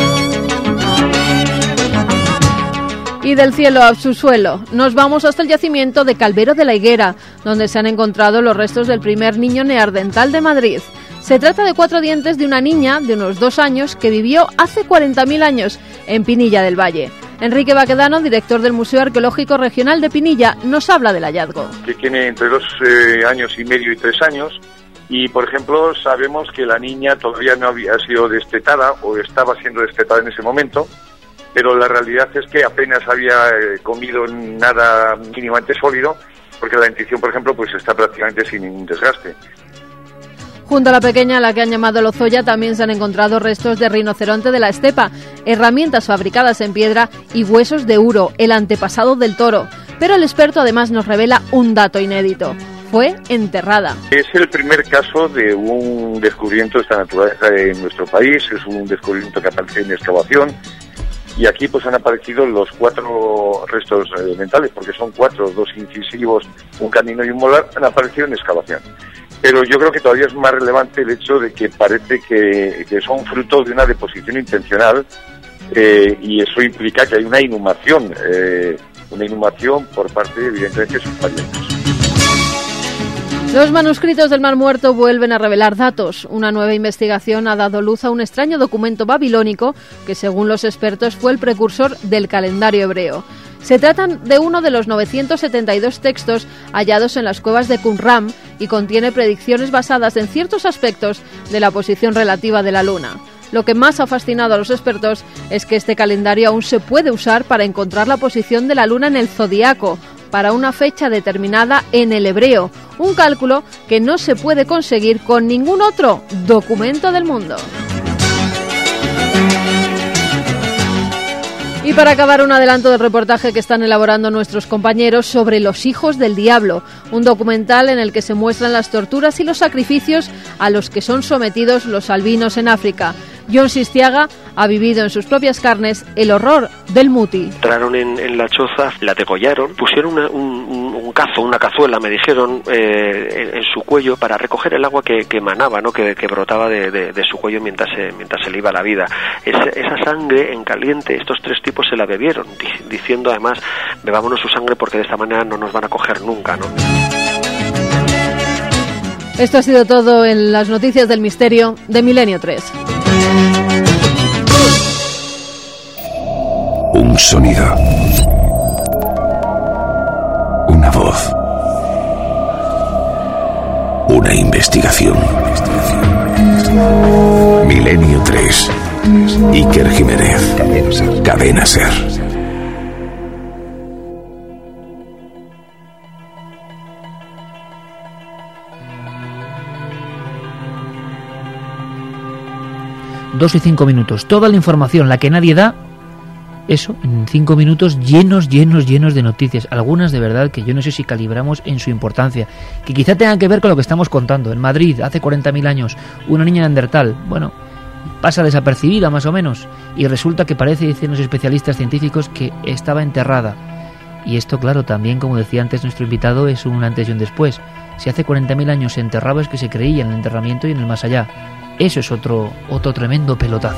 Y del cielo a su suelo, nos vamos hasta el yacimiento de Calvero de la Higuera, donde se han encontrado los restos del primer niño neandertal de Madrid. Se trata de cuatro dientes de una niña de unos dos años que vivió hace cuarenta mil años en Pinilla del Valle. Enrique Baquedano, director del Museo Arqueológico Regional de Pinilla, nos habla del hallazgo. Que tiene entre dos eh, años y medio y tres años. Y, por ejemplo, sabemos que la niña todavía no había sido destetada o estaba siendo destetada en ese momento, pero la realidad es que apenas había eh, comido nada mínimamente sólido, porque la dentición, por ejemplo, pues está prácticamente sin ningún desgaste. Junto a la pequeña, a la que han llamado Lozoya, también se han encontrado restos de rinoceronte de la estepa, herramientas fabricadas en piedra y huesos de Uro, el antepasado del toro. Pero el experto además nos revela un dato inédito. Fue enterrada. Es el primer caso de un descubrimiento de esta naturaleza en nuestro país, es un descubrimiento que aparece en excavación. Y aquí pues han aparecido los cuatro restos eh, mentales, porque son cuatro, dos incisivos, un canino y un molar, han aparecido en excavación. Pero yo creo que todavía es más relevante el hecho de que parece que, que son fruto de una deposición intencional eh, y eso implica que hay una inhumación, eh, una inhumación por parte, evidentemente, de sus parientes. Los manuscritos del Mar Muerto vuelven a revelar datos. Una nueva investigación ha dado luz a un extraño documento babilónico que, según los expertos, fue el precursor del calendario hebreo. Se trata de uno de los novecientos setenta y dos textos hallados en las cuevas de Qumran y contiene predicciones basadas en ciertos aspectos de la posición relativa de la Luna. Lo que más ha fascinado a los expertos es que este calendario aún se puede usar para encontrar la posición de la Luna en el zodiaco, para una fecha determinada en el hebreo, un cálculo que no se puede conseguir con ningún otro documento del mundo. Y para acabar, un adelanto del reportaje que están elaborando nuestros compañeros sobre Los Hijos del Diablo, un documental en el que se muestran las torturas y los sacrificios a los que son sometidos los albinos en África. John Sistiaga ha vivido en sus propias carnes el horror del muti. Entraron en, en la choza, la degollaron, pusieron una, un, un, un cazo, una cazuela, me dijeron, eh, en, en su cuello para recoger el agua que, que emanaba, ¿no? que, que brotaba de, de, de su cuello mientras se, mientras se le iba la vida. Esa, esa sangre en caliente, estos tres tipos se la bebieron, di, diciendo además, bebámonos su sangre porque de esta manera no nos van a coger nunca, ¿no? Esto ha sido todo en las noticias del misterio de Milenio tres. Un sonido. Una voz. Una investigación. Milenio tres. Iker Jiménez. Cadena Ser. Dos y cinco minutos. Toda la información, la que nadie da, eso, en cinco minutos llenos, llenos, llenos de noticias. Algunas de verdad que yo no sé si calibramos en su importancia. Que quizá tengan que ver con lo que estamos contando. En Madrid, hace cuarenta mil años, una niña neandertal, bueno, pasa desapercibida más o menos. Y resulta que parece, dicen los especialistas científicos, que estaba enterrada. Y esto, claro, también, como decía antes nuestro invitado, es un antes y un después. Si hace cuarenta mil años se enterraba es que se creía en el enterramiento y en el más allá. Eso es otro, otro tremendo pelotazo.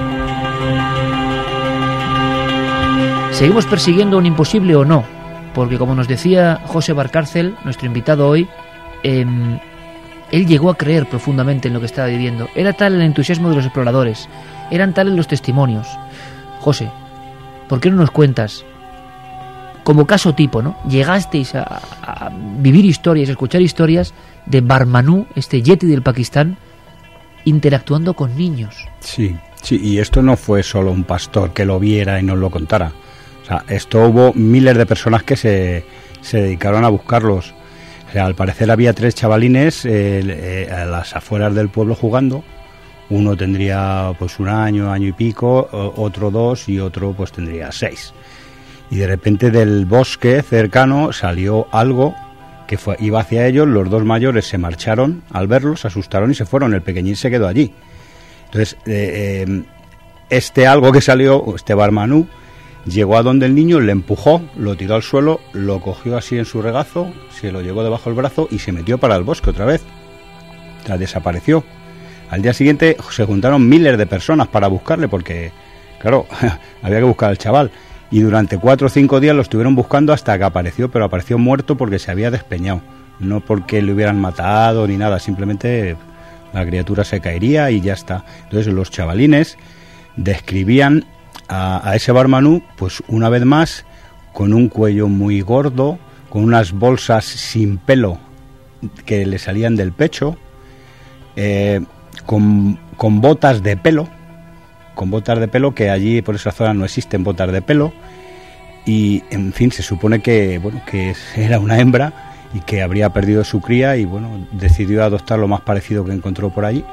¿Seguimos persiguiendo un imposible o no? Porque como nos decía José Valcárcel, nuestro invitado hoy, eh, él llegó a creer profundamente en lo que estaba viviendo. Era tal el entusiasmo de los exploradores, eran tales los testimonios. José, ¿por qué no nos cuentas, como caso tipo, ¿no? Llegasteis a, a vivir historias, a escuchar historias de Barmanú, este yeti del Pakistán, interactuando con niños. Sí, sí, y esto no fue solo un pastor que lo viera y nos lo contara. O sea, esto hubo miles de personas que se, se dedicaron a buscarlos. O sea, al parecer había tres chavalines eh, eh, a las afueras del pueblo jugando. Uno tendría pues un año, año y pico, otro dos y otro pues tendría seis. Y de repente del bosque cercano salió algo que fue, iba hacia ellos. Los dos mayores se marcharon al verlos, se asustaron y se fueron. El pequeñín se quedó allí. Entonces, eh, eh, este algo que salió, este Barmanú, llegó a donde el niño, le empujó, lo tiró al suelo, lo cogió así en su regazo, se lo llevó debajo del brazo y se metió para el bosque otra vez. O sea, desapareció. Al día siguiente se juntaron miles de personas para buscarle porque, claro, había que buscar al chaval. Y durante cuatro o cinco días lo estuvieron buscando hasta que apareció, pero apareció muerto porque se había despeñado. No porque le hubieran matado ni nada, simplemente la criatura se caería y ya está. Entonces los chavalines describían a, a ese Barmanú, pues una vez más, con un cuello muy gordo, con unas bolsas sin pelo que le salían del pecho, eh, con, con botas de pelo, con botas de pelo, que allí por esa zona no existen botas de pelo, y en fin, se supone que bueno que era una hembra y que habría perdido su cría y bueno, decidió adoptar lo más parecido que encontró por allí.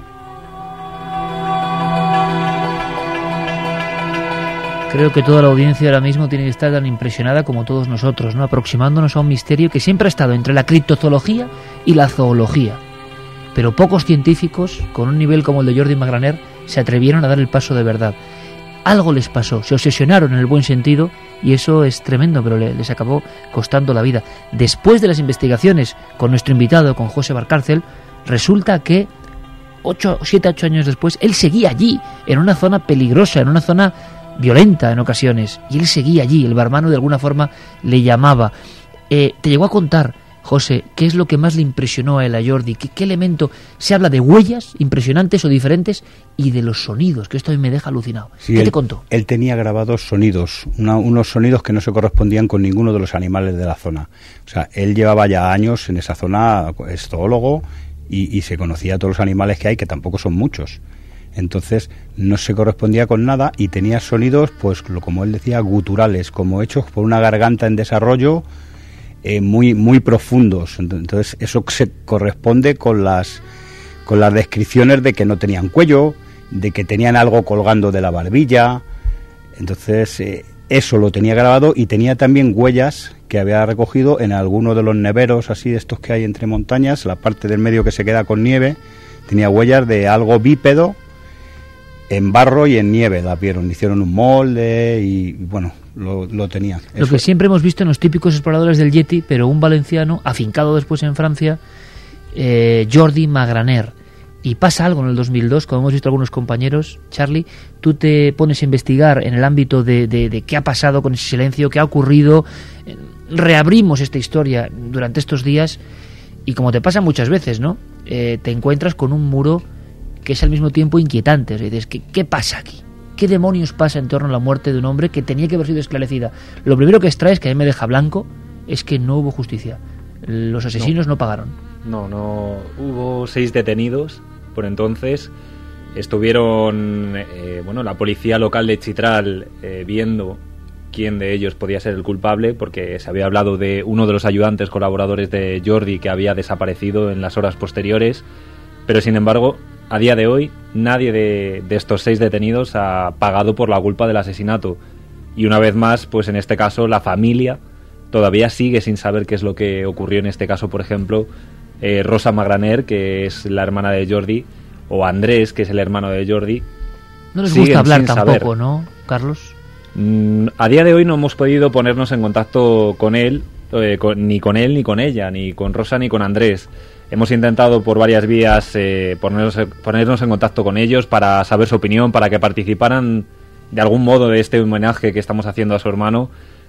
Creo que toda la audiencia ahora mismo tiene que estar tan impresionada como todos nosotros, ¿no? Aproximándonos a un misterio que siempre ha estado entre la criptozoología y la zoología. Pero pocos científicos, con un nivel como el de Jordi Magraner, se atrevieron a dar el paso de verdad. Algo les pasó, se obsesionaron en el buen sentido, y eso es tremendo, pero les acabó costando la vida. Después de las investigaciones con nuestro invitado, con José Valcárcel, resulta que ocho, siete, ocho años después, él seguía allí, en una zona peligrosa, en una zona violenta en ocasiones, y él seguía allí, el Barmanú de alguna forma le llamaba. Eh, te llegó a contar, José, ¿qué es lo que más le impresionó a él, a Jordi? ¿Qué, qué elemento? Se habla de huellas impresionantes o diferentes y de los sonidos, que esto a mí me deja alucinado. Sí, ¿Qué él, te contó? Él tenía grabados sonidos, una, unos sonidos que no se correspondían con ninguno de los animales de la zona. O sea, él llevaba ya años en esa zona, es zoólogo, y, y se conocía a todos los animales que hay, que tampoco son muchos. Entonces no se correspondía con nada y tenía sonidos, pues como él decía, guturales, como hechos por una garganta en desarrollo, eh, muy muy profundos. Entonces eso se corresponde con las con las descripciones de que no tenían cuello, de que tenían algo colgando de la barbilla. Entonces eh, eso lo tenía grabado, y tenía también huellas que había recogido en alguno de los neveros así de estos que hay entre montañas, la parte del medio que se queda con nieve. Tenía huellas de algo bípedo en barro y en nieve. La vieron, hicieron un molde y bueno, lo, lo tenían. Lo Eso. que siempre hemos visto en los típicos exploradores del Yeti, pero un valenciano afincado después en Francia, eh, Jordi Magraner. Y pasa algo en el dos mil dos, como hemos visto algunos compañeros. Charlie, tú te pones a investigar en el ámbito de, de, de qué ha pasado con ese silencio, qué ha ocurrido. Reabrimos esta historia durante estos días y, como te pasa muchas veces, ¿no? Eh, te encuentras con un muro que es al mismo tiempo inquietante. O sea, dices, ¿qué, ¿qué pasa aquí? ¿Qué ¿qué demonios pasa en torno a la muerte de un hombre que tenía que haber sido esclarecida? Lo primero que extraes, que a mí me deja blanco, es que no hubo justicia. Los asesinos no, no pagaron. No, no. Hubo seis detenidos por entonces. Estuvieron, eh, bueno, la policía local de Chitral eh, viendo quién de ellos podía ser el culpable, porque se había hablado de uno de los ayudantes colaboradores de Jordi que había desaparecido en las horas posteriores, pero sin embargo, a día de hoy, nadie de, de estos seis detenidos ha pagado por la culpa del asesinato. Y una vez más, pues en este caso, la familia todavía sigue sin saber qué es lo que ocurrió en este caso, por ejemplo, eh, Rosa Magraner, que es la hermana de Jordi, o Andrés, que es el hermano de Jordi. No les gusta hablar tampoco, saber. ¿No, Carlos? Mm, a día de hoy no hemos podido ponernos en contacto con él, eh, con, ni con él, ni con ella, ni con Rosa, ni con Andrés. Hemos intentado por varias vías eh, ponernos, ponernos en contacto con ellos para saber su opinión, para que participaran de algún modo de este homenaje que estamos haciendo a su hermano,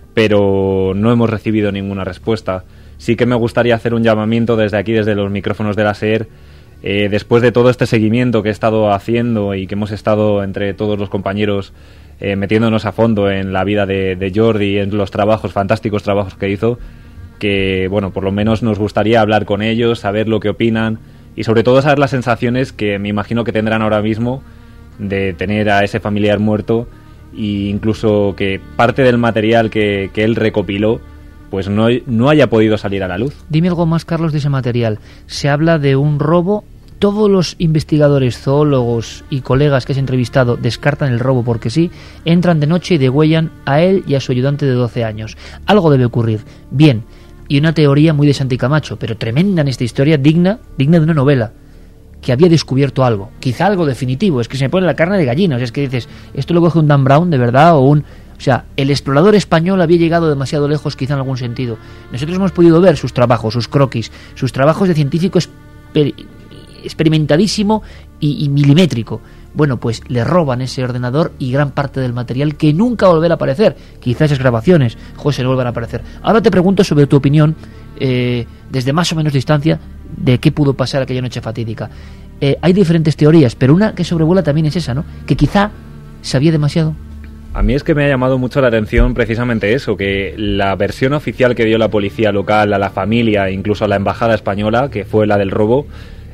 pero no hemos recibido ninguna respuesta. Sí que me gustaría hacer un llamamiento desde aquí, desde los micrófonos de la SER, eh, después de todo este seguimiento que he estado haciendo y que hemos estado entre todos los compañeros eh, metiéndonos a fondo en la vida de, de Jordi, en los trabajos, fantásticos trabajos que hizo, que, bueno, por lo menos nos gustaría hablar con ellos, saber lo que opinan y sobre todo saber las sensaciones que me imagino que tendrán ahora mismo de tener a ese familiar muerto, e incluso que parte del material que, que él recopiló pues no, no haya podido salir a la luz. Dime algo más, Carlos, de ese material. Se habla de un robo. Todos los investigadores, zoólogos y colegas que has entrevistado descartan el robo porque sí, entran de noche y degüellan a él y a su ayudante de doce años. Algo debe ocurrir. Bien, y una teoría muy de Santi Camacho, pero tremenda en esta historia, digna, digna de una novela, que había descubierto algo, quizá algo definitivo. Es que se me pone la carne de gallina, o sea, es que dices, esto lo coge un Dan Brown de verdad, o un... O sea, el explorador español había llegado demasiado lejos quizá en algún sentido. Nosotros hemos podido ver sus trabajos, sus croquis, sus trabajos de científico exper experimentadísimo y, y milimétrico. Bueno, pues le roban ese ordenador y gran parte del material que nunca volverá a aparecer. Quizás esas grabaciones, José, no vuelvan a aparecer. Ahora te pregunto sobre tu opinión, eh, desde más o menos distancia, de qué pudo pasar aquella noche fatídica. Eh, hay diferentes teorías, pero una que sobrevuela también es esa, ¿no? Que quizá sabía demasiado. A mí es que me ha llamado mucho la atención precisamente eso, que la versión oficial que dio la policía local a la familia, incluso a la embajada española, que fue la del robo,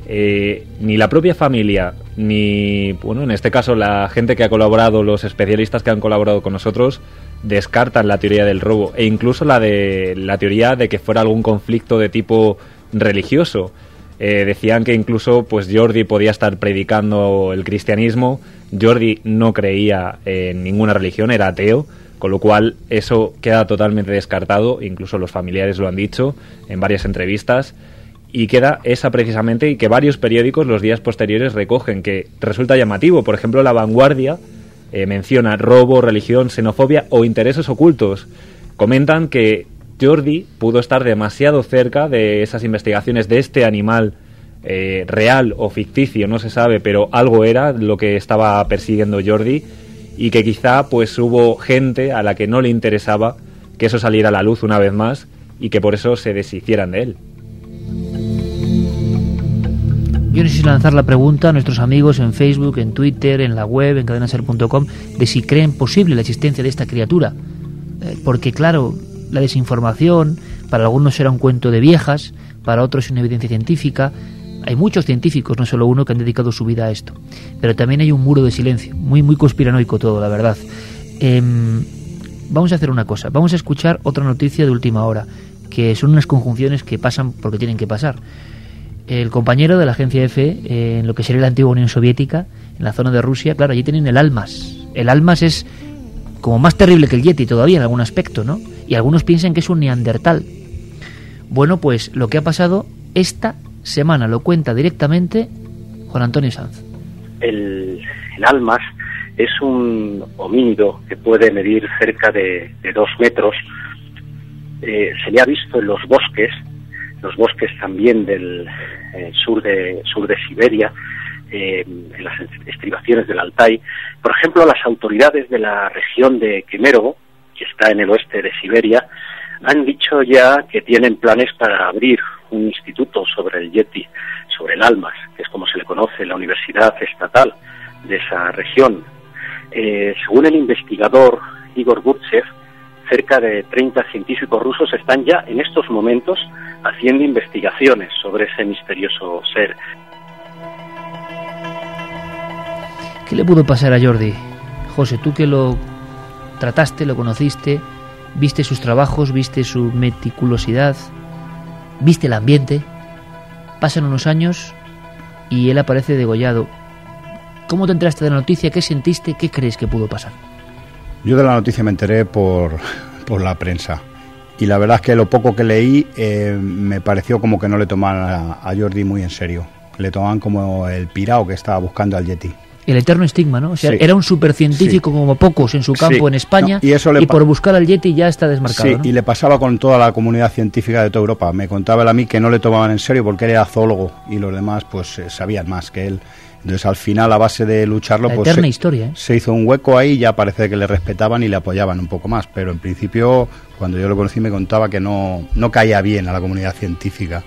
eh, ni la propia familia, ni, bueno, en este caso la gente que ha colaborado, los especialistas que han colaborado con nosotros, descartan la teoría del robo, e incluso la de la teoría de que fuera algún conflicto de tipo religioso. Eh, decían que incluso pues Jordi podía estar predicando el cristianismo. Jordi no creía en ninguna religión, era ateo, con lo cual eso queda totalmente descartado, incluso los familiares lo han dicho en varias entrevistas, y queda esa precisamente, y que varios periódicos los días posteriores recogen, que resulta llamativo. Por ejemplo, La Vanguardia eh, menciona robo, religión, xenofobia o intereses ocultos. Comentan que Jordi pudo estar demasiado cerca de esas investigaciones de este animal eh, real o ficticio, no se sabe, pero algo era lo que estaba persiguiendo Jordi, y que quizá pues hubo gente a la que no le interesaba que eso saliera a la luz una vez más y que por eso se deshicieran de él. Yo necesito lanzar la pregunta a nuestros amigos en Facebook, en Twitter, en la web, en cadena ser punto com, de si creen posible la existencia de esta criatura. Eh, porque claro, la desinformación para algunos será un cuento de viejas, para otros es una evidencia científica. Hay muchos científicos, no solo uno, que han dedicado su vida a esto, pero también hay un muro de silencio, muy muy conspiranoico todo, la verdad. Eh, vamos a hacer una cosa, vamos a escuchar otra noticia de última hora, que son unas conjunciones que pasan porque tienen que pasar. El compañero de la agencia F, eh, en lo que sería la antigua Unión Soviética, en la zona de Rusia, claro, allí tienen el ALMAS. El ALMAS es como más terrible que el Yeti todavía en algún aspecto, ¿no? Y algunos piensan que es un neandertal. Bueno, pues lo que ha pasado esta semana lo cuenta directamente Juan Antonio Sanz. El, el ALMAS es un homínido que puede medir cerca de, de dos metros. Eh, se le ha visto en los bosques, los bosques también del eh, sur de sur de Siberia, eh, en las estribaciones del Altai. Por ejemplo, las autoridades de la región de Kemerovo, que está en el oeste de Siberia, han dicho ya que tienen planes para abrir un instituto sobre el Yeti, sobre el ALMAS, que es como se le conoce, la universidad estatal de esa región. Eh, según el investigador Igor Burtsev, cerca de treinta científicos rusos están ya en estos momentos haciendo investigaciones sobre ese misterioso ser. ¿Qué le pudo pasar a Jordi? José, tú que lo trataste, lo conociste, viste sus trabajos, viste su meticulosidad, viste el ambiente. Pasan unos años y él aparece degollado. ¿Cómo te enteraste de la noticia? ¿Qué sentiste? ¿Qué crees que pudo pasar? Yo de la noticia me enteré por, por la prensa. Y la verdad es que lo poco que leí eh, me pareció como que no le tomaban a, a Jordi muy en serio. Le tomaban como el pirao que estaba buscando al Yeti. El eterno estigma, ¿no? O sea, sí. Era un supercientífico sí. como pocos en su campo sí. en España, no, y, eso le y por buscar al Yeti ya está desmarcado, Sí, ¿no? y le pasaba con toda la comunidad científica de toda Europa. Me contaba él a mí que no le tomaban en serio porque él era zoólogo y los demás pues sabían más que él. Entonces al final, a base de lucharlo, la pues eterna se, historia, ¿eh? se hizo un hueco ahí y ya parece que le respetaban y le apoyaban un poco más. Pero en principio, cuando yo lo conocí, me contaba que no, no caía bien a la comunidad científica.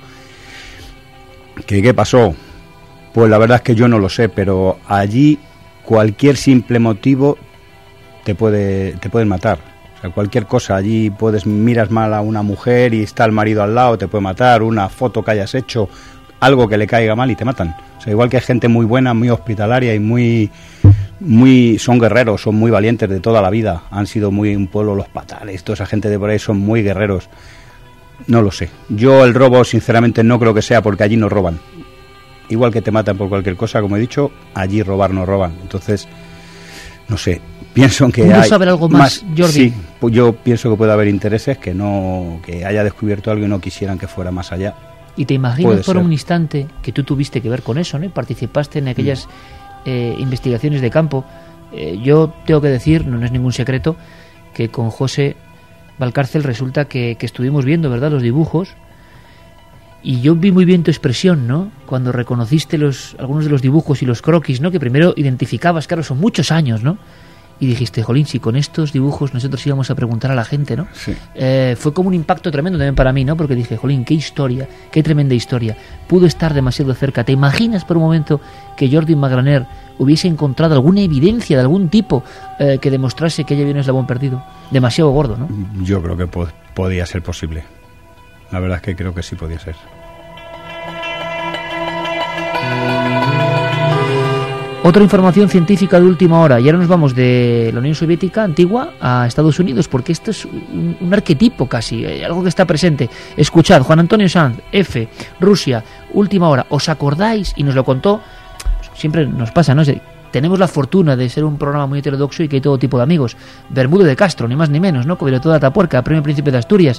¿Qué, qué pasó? Pues la verdad es que yo no lo sé, pero allí cualquier simple motivo te puede te pueden matar. O sea, cualquier cosa, allí puedes miras mal a una mujer y está el marido al lado, te puede matar, una foto que hayas hecho, algo que le caiga mal y te matan. O sea, igual que hay gente muy buena, muy hospitalaria y muy muy son guerreros, son muy valientes de toda la vida, han sido muy un pueblo los patales, toda esa gente de por ahí son muy guerreros. No lo sé. Yo el robo sinceramente no creo que sea porque allí no roban. Igual que te matan por cualquier cosa, como he dicho, allí robar no roban. Entonces, no sé, pienso que ¿Pudo hay saber algo más, más Jordi? Sí, pues yo pienso que puede haber intereses que no que haya descubierto algo y no quisieran que fuera más allá. Y te imaginas Puede por ser. un instante que tú tuviste que ver con eso, ¿no? Y participaste en aquellas mm. eh, investigaciones de campo. Eh, yo tengo que decir, no, no es ningún secreto, que con José Valcárcel resulta que, que estuvimos viendo, ¿verdad?, los dibujos. Y yo vi muy bien tu expresión, ¿no? Cuando reconociste los algunos de los dibujos y los croquis, ¿no? Que primero identificabas, claro, son muchos años, ¿no? Y dijiste, jolín, si con estos dibujos nosotros íbamos a preguntar a la gente, ¿no? Sí. Eh, fue como un impacto tremendo también para mí, ¿no? Porque dije, jolín, qué historia, qué tremenda historia. Pudo estar demasiado cerca. ¿Te imaginas por un momento que Jordi Magraner hubiese encontrado alguna evidencia de algún tipo eh, que demostrase que ella había un eslabón perdido? Demasiado gordo, ¿no? Yo creo que po- podía ser posible. La verdad es que creo que sí podía ser. Otra información científica de última hora. Y ahora nos vamos de la Unión Soviética antigua a Estados Unidos, porque esto es un, un arquetipo casi, eh, algo que está presente. Escuchad, Juan Antonio Sanz, F, Rusia, última hora. ¿Os acordáis? Y nos lo contó, siempre nos pasa, ¿no? Tenemos la fortuna de ser un programa muy heterodoxo y que hay todo tipo de amigos. Bermúdez de Castro, ni más ni menos, ¿no? Sobre toda Atapuerca, Premio Príncipe de Asturias,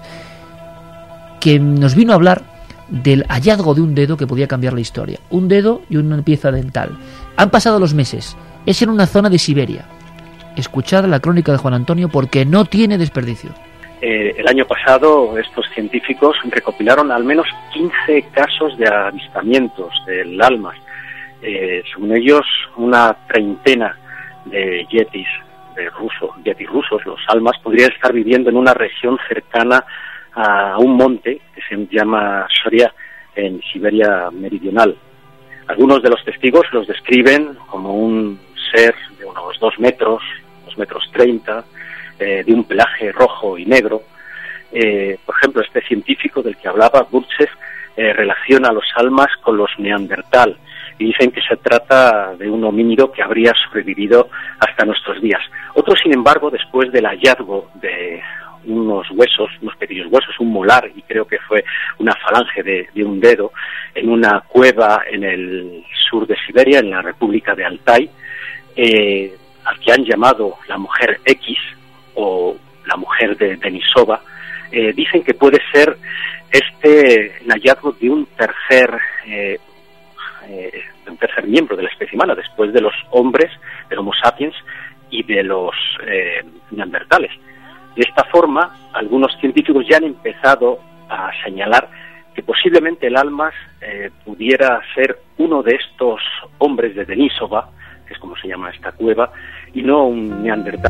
que nos vino a hablar del hallazgo de un dedo que podía cambiar la historia. Un dedo y una pieza dental. Han pasado los meses. Es en una zona de Siberia. Escuchad la crónica de Juan Antonio porque no tiene desperdicio. Eh, el año pasado estos científicos recopilaron al menos quince casos de avistamientos del almas. Eh, según ellos, una treintena de yetis de ruso, yetis rusos, los almas, podrían estar viviendo en una región cercana a un monte que se llama Shoria, en Siberia meridional. Algunos de los testigos los describen como un ser de unos dos metros, dos metros treinta, eh, de un pelaje rojo y negro. Eh, por ejemplo, este científico del que hablaba, Burtsev, eh, relaciona a los almas con los neandertal y dicen que se trata de un homínido que habría sobrevivido hasta nuestros días. Otros, sin embargo, después del hallazgo de unos huesos, unos pequeños huesos, un molar, y creo que fue una falange de, de un dedo, en una cueva en el sur de Siberia, en la República de Altai, eh, al que han llamado la mujer X o la mujer de Denisova, eh, dicen que puede ser este el hallazgo de un tercer eh, eh, de un tercer miembro de la especie humana, después de los hombres, del Homo sapiens y de los eh, neandertales. De esta forma, algunos científicos ya han empezado a señalar que posiblemente el almas eh, pudiera ser uno de estos hombres de Denisova, que es como se llama esta cueva, y no un neandertal.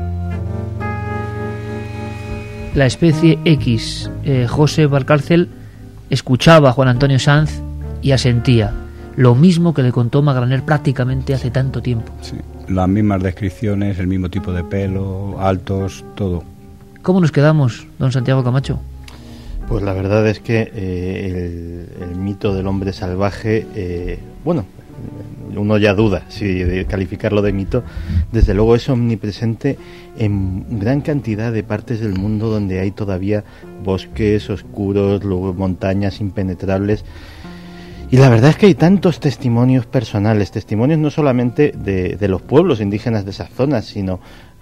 La especie X, eh, José Valcárcel escuchaba a Juan Antonio Sanz y asentía. Lo mismo que le contó Magraner prácticamente hace tanto tiempo. Sí. Las mismas descripciones, el mismo tipo de pelo, altos, todo. ¿Cómo nos quedamos, don Santiago Camacho? Pues la verdad es que eh, el, el mito del hombre salvaje, eh, bueno, uno ya duda si de calificarlo de mito. Desde luego es omnipresente en gran cantidad de partes del mundo donde hay todavía bosques oscuros, luego montañas impenetrables. Y la verdad es que hay tantos testimonios personales, testimonios no solamente de, de los pueblos indígenas de esas zonas, sino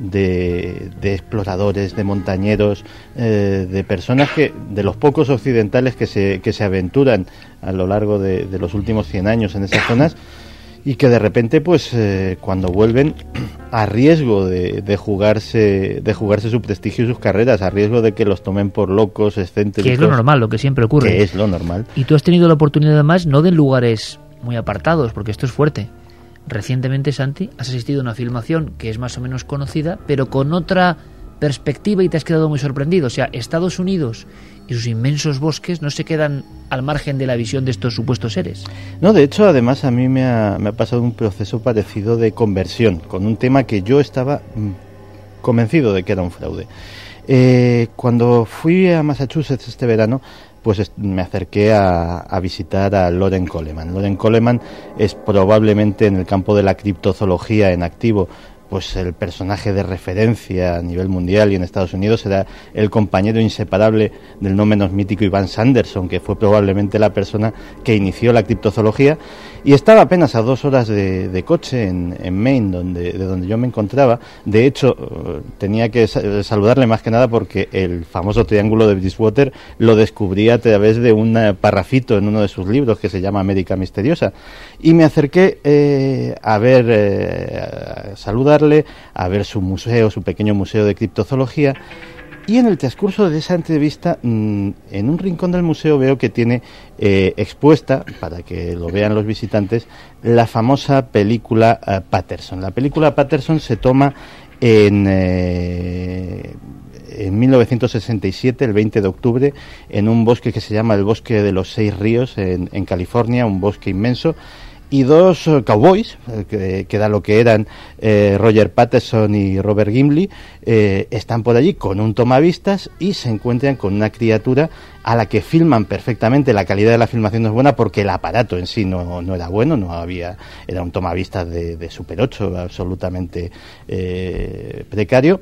de, de exploradores, de montañeros, eh, de personas que, de los pocos occidentales que se, que se aventuran a lo largo de, de los últimos cien años en esas zonas, y que de repente, pues, eh, cuando vuelven, a riesgo de, de jugarse de jugarse su prestigio y sus carreras, a riesgo de que los tomen por locos, excéntricos. Que es lo normal, lo que siempre ocurre. Que es lo normal. Y tú has tenido la oportunidad, además, no de en lugares muy apartados, porque esto es fuerte. Recientemente, Santi, has asistido a una filmación que es más o menos conocida, pero con otra perspectiva, y te has quedado muy sorprendido. O sea, Estados Unidos y sus inmensos bosques no se quedan al margen de la visión de estos supuestos seres. No, de hecho, además a mí me ha, me ha pasado un proceso parecido de conversión con un tema que yo estaba mm, convencido de que era un fraude. Eh, cuando fui a Massachusetts este verano, pues me acerqué a, a visitar a Loren Coleman. Loren Coleman es probablemente, en el campo de la criptozoología en activo, pues el personaje de referencia a nivel mundial, y en Estados Unidos será el compañero inseparable del no menos mítico Ivan Sanderson, que fue probablemente la persona que inició la criptozoología, y estaba apenas a dos horas de, de coche en, en Maine, donde, de donde yo me encontraba. De hecho, tenía que saludarle más que nada porque el famoso triángulo de Bridgewater lo descubrí a través de un parrafito en uno de sus libros que se llama América Misteriosa, y me acerqué eh, a ver, eh, a saludar, a ver su museo, su pequeño museo de criptozoología. Y en el transcurso de esa entrevista, mmm, en un rincón del museo veo que tiene eh, expuesta, para que lo vean los visitantes, la famosa película uh, Patterson. La película Patterson se toma en, eh, en mil novecientos sesenta y siete, el veinte de octubre, en un bosque que se llama el Bosque de los Seis Ríos, en, en California, un bosque inmenso. Y dos uh, cowboys, eh, que, que da lo que eran eh, Roger Patterson y Robert Gimli, eh, están por allí con un tomavistas y se encuentran con una criatura a la que filman perfectamente. La calidad de la filmación no es buena porque el aparato en sí no, no era bueno, no había, era un tomavistas de, de Super ocho, absolutamente eh, precario.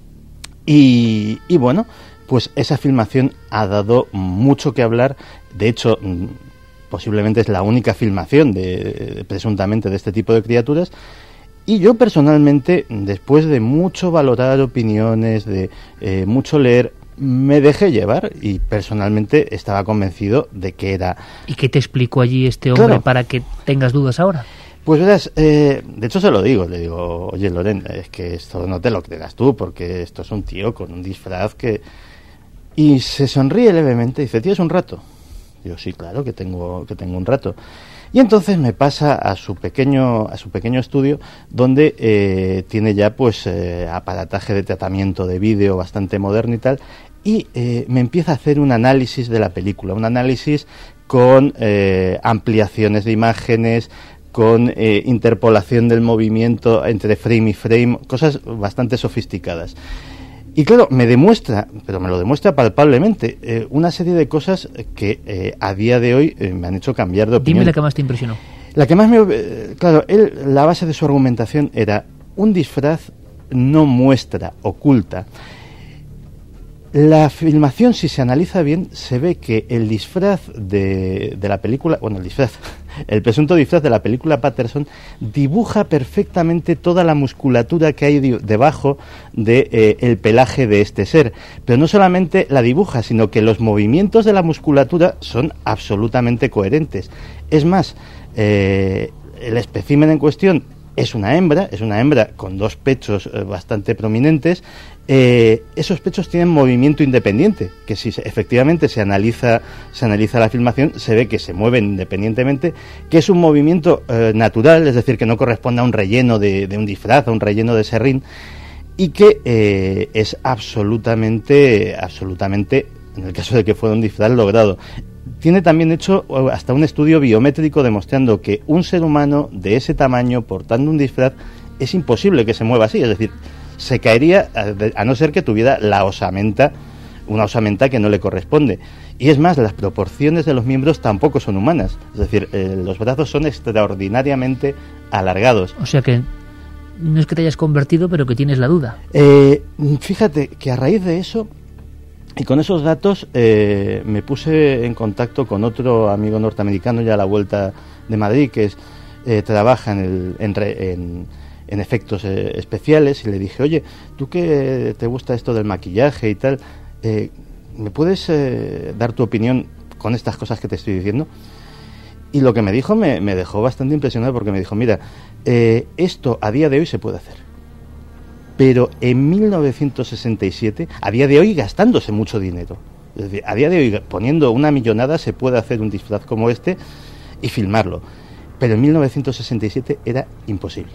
Y, y bueno, pues esa filmación ha dado mucho que hablar. De hecho, posiblemente es la única filmación de, de, presuntamente de este tipo de criaturas. Y yo personalmente, después de mucho valorar opiniones, de eh, mucho leer, me dejé llevar y personalmente estaba convencido de que era... ¿Y qué te explicó allí este hombre, claro, para que tengas dudas ahora? Pues verás, eh, de hecho se lo digo, le digo, oye Loren, es que esto no te lo creas tú, porque esto es un tío con un disfraz que... Y se sonríe levemente y dice, ¿tienes un rato? Yo sí, claro que tengo que tengo un rato. Y entonces me pasa a su pequeño a su pequeño estudio, donde eh, tiene ya pues eh, aparataje de tratamiento de vídeo bastante moderno y tal, y eh, me empieza a hacer un análisis de la película, un análisis con eh, ampliaciones de imágenes, con eh, interpolación del movimiento entre frame y frame, cosas bastante sofisticadas. Y claro, me demuestra, pero me lo demuestra palpablemente, eh, una serie de cosas que eh, a día de hoy eh, me han hecho cambiar de opinión. Dime la que más te impresionó. La que más me... Eh, claro, él, la base de su argumentación era: un disfraz no muestra, oculta. La filmación, si se analiza bien, se ve que el disfraz de, de la película, bueno, el disfraz, el presunto disfraz de la película Patterson dibuja perfectamente toda la musculatura que hay de, debajo de eh, el pelaje de este ser. Pero no solamente la dibuja, sino que los movimientos de la musculatura son absolutamente coherentes. Es más, eh, el espécimen en cuestión es una hembra, es una hembra con dos pechos eh, bastante prominentes. Eh, esos pechos tienen movimiento independiente, que si se, efectivamente se analiza se analiza la filmación, se ve que se mueven independientemente, que es un movimiento eh, natural, es decir, que no corresponde a un relleno de, de un disfraz, a un relleno de serrín, y que eh, es absolutamente, absolutamente, en el caso de que fuera un disfraz, logrado. Tiene también hecho hasta un estudio biométrico demostrando que un ser humano de ese tamaño, portando un disfraz, es imposible que se mueva así, es decir, se caería a, a no ser que tuviera la osamenta, una osamenta que no le corresponde. Y es más, las proporciones de los miembros tampoco son humanas, es decir, eh, los brazos son extraordinariamente alargados. O sea que no es que te hayas convertido, pero que tienes la duda. Eh, fíjate que a raíz de eso y con esos datos eh, me puse en contacto con otro amigo norteamericano ya a la vuelta de Madrid, que es, eh, trabaja en, el, en, re, en, en efectos eh, especiales, y le dije, oye, tú que te gusta esto del maquillaje y tal, eh, ¿me puedes eh, dar tu opinión con estas cosas que te estoy diciendo? Y lo que me dijo me, me dejó bastante impresionado, porque me dijo, mira, eh, esto a día de hoy se puede hacer, pero en mil novecientos sesenta y siete, a día de hoy gastándose mucho dinero, es decir, a día de hoy poniendo una millonada se puede hacer un disfraz como este y filmarlo, pero en mil novecientos sesenta y siete era imposible.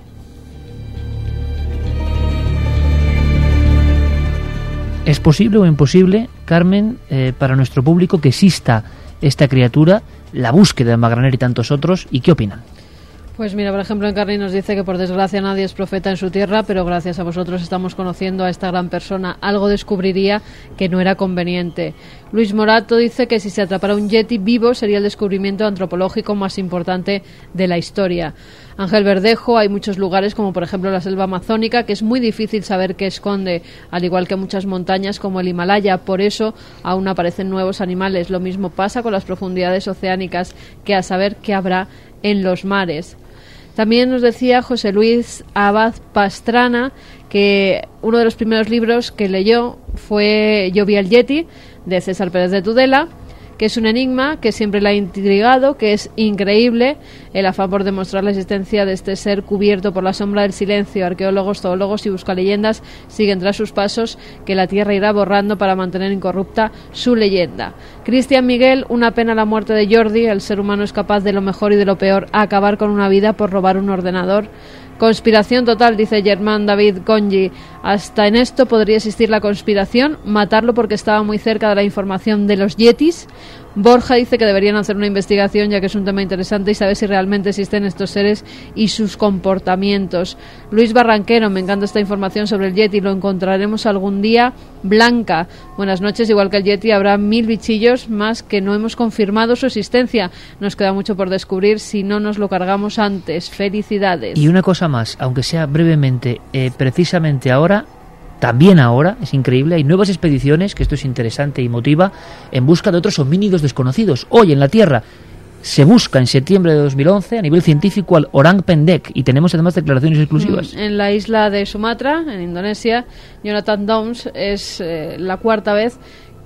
¿Es posible o imposible, Carmen, eh, para nuestro público que exista esta criatura, la búsqueda de Magraner y tantos otros, y qué opinan? Pues mira, por ejemplo, Encarni nos dice que por desgracia nadie es profeta en su tierra, pero gracias a vosotros estamos conociendo a esta gran persona. Algo descubriría que no era conveniente. Luis Morato dice que si se atrapara un yeti vivo sería el descubrimiento antropológico más importante de la historia. Ángel Verdejo, hay muchos lugares como por ejemplo la selva amazónica que es muy difícil saber qué esconde, al igual que muchas montañas como el Himalaya, por eso aún aparecen nuevos animales. Lo mismo pasa con las profundidades oceánicas, que a saber qué habrá en los mares. También nos decía José Luis Abad Pastrana que uno de los primeros libros que leyó fue Yo vi al Yeti, de César Pérez de Tudela, que es un enigma que siempre le ha intrigado, que es increíble el afán por demostrar la existencia de este ser cubierto por la sombra del silencio. Arqueólogos, zoólogos y buscaleyendas siguen tras sus pasos, que la tierra irá borrando para mantener incorrupta su leyenda. Cristian Miguel, una pena la muerte de Jordi, el ser humano es capaz de lo mejor y de lo peor, a acabar con una vida por robar un ordenador. Conspiración total, dice Germán David Conji. Hasta en esto podría existir la conspiración, matarlo porque estaba muy cerca de la información de los yetis. Borja dice que deberían hacer una investigación, ya que es un tema interesante, y saber si realmente existen estos seres y sus comportamientos. Luis Barranquero, me encanta esta información sobre el yeti, lo encontraremos algún día. Blanca, buenas noches, igual que el yeti habrá mil bichillos más que no hemos confirmado su existencia. Nos queda mucho por descubrir si no nos lo cargamos antes. Felicidades. Y una cosa más, aunque sea brevemente, eh, precisamente ahora, también ahora, es increíble, hay nuevas expediciones, que esto es interesante y motiva, en busca de otros homínidos desconocidos. Hoy en la Tierra se busca en septiembre de dos mil once a nivel científico al orang pendek, y tenemos además declaraciones exclusivas. En la isla de Sumatra, en Indonesia, Jonathan Downs es eh, la cuarta vez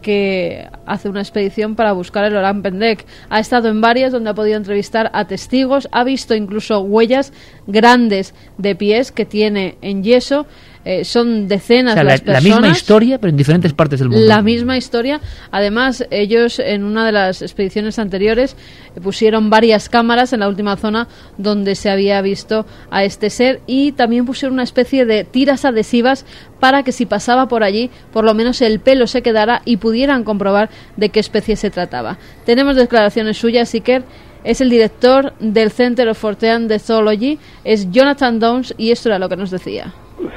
que hace una expedición para buscar el orang pendek. Ha estado en varias donde ha podido entrevistar a testigos, ha visto incluso huellas grandes de pies que tiene en yeso. Eh, son decenas, o sea, las la, personas. La misma historia, pero en diferentes partes del mundo. La misma historia. Además, ellos en una de las expediciones anteriores eh, pusieron varias cámaras en la última zona donde se había visto a este ser, y también pusieron una especie de tiras adhesivas para que si pasaba por allí, por lo menos el pelo se quedara y pudieran comprobar de qué especie se trataba. Tenemos declaraciones suyas, Iker. Es el director del Center of Fortean de Zoology, es Jonathan Downs, y esto era lo que nos decía.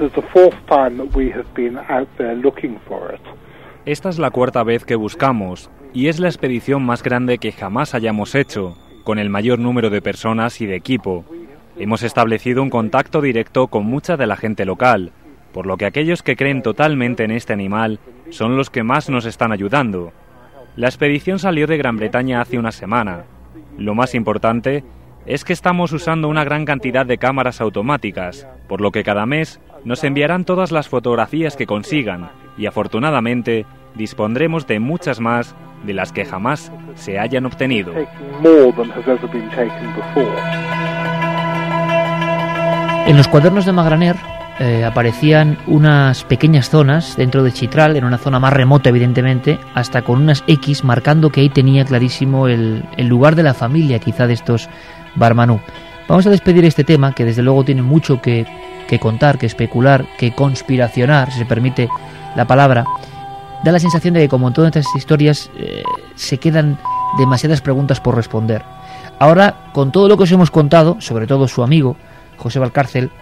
Esta es la cuarta vez que buscamos, y es la expedición más grande que jamás hayamos hecho, con el mayor número de personas y de equipo. Hemos establecido un contacto directo con mucha de la gente local, por lo que aquellos que creen totalmente en este animal son los que más nos están ayudando. La expedición salió de Gran Bretaña hace una semana. Lo más importante es que estamos usando una gran cantidad de cámaras automáticas, por lo que cada mes nos enviarán todas las fotografías que consigan, y afortunadamente dispondremos de muchas más de las que jamás se hayan obtenido. En los cuadernos de Magraner eh, aparecían unas pequeñas zonas dentro de Chitral, en una zona más remota evidentemente, hasta con unas X marcando que ahí tenía clarísimo el, el lugar de la familia quizá de estos Barmanú. Vamos a despedir este tema, que desde luego tiene mucho que, que contar, que especular, que conspiracionar, si se permite la palabra. Da la sensación de que, como en todas estas historias, eh, se quedan demasiadas preguntas por responder. Ahora, con todo lo que os hemos contado, sobre todo su amigo, José Valcárcel,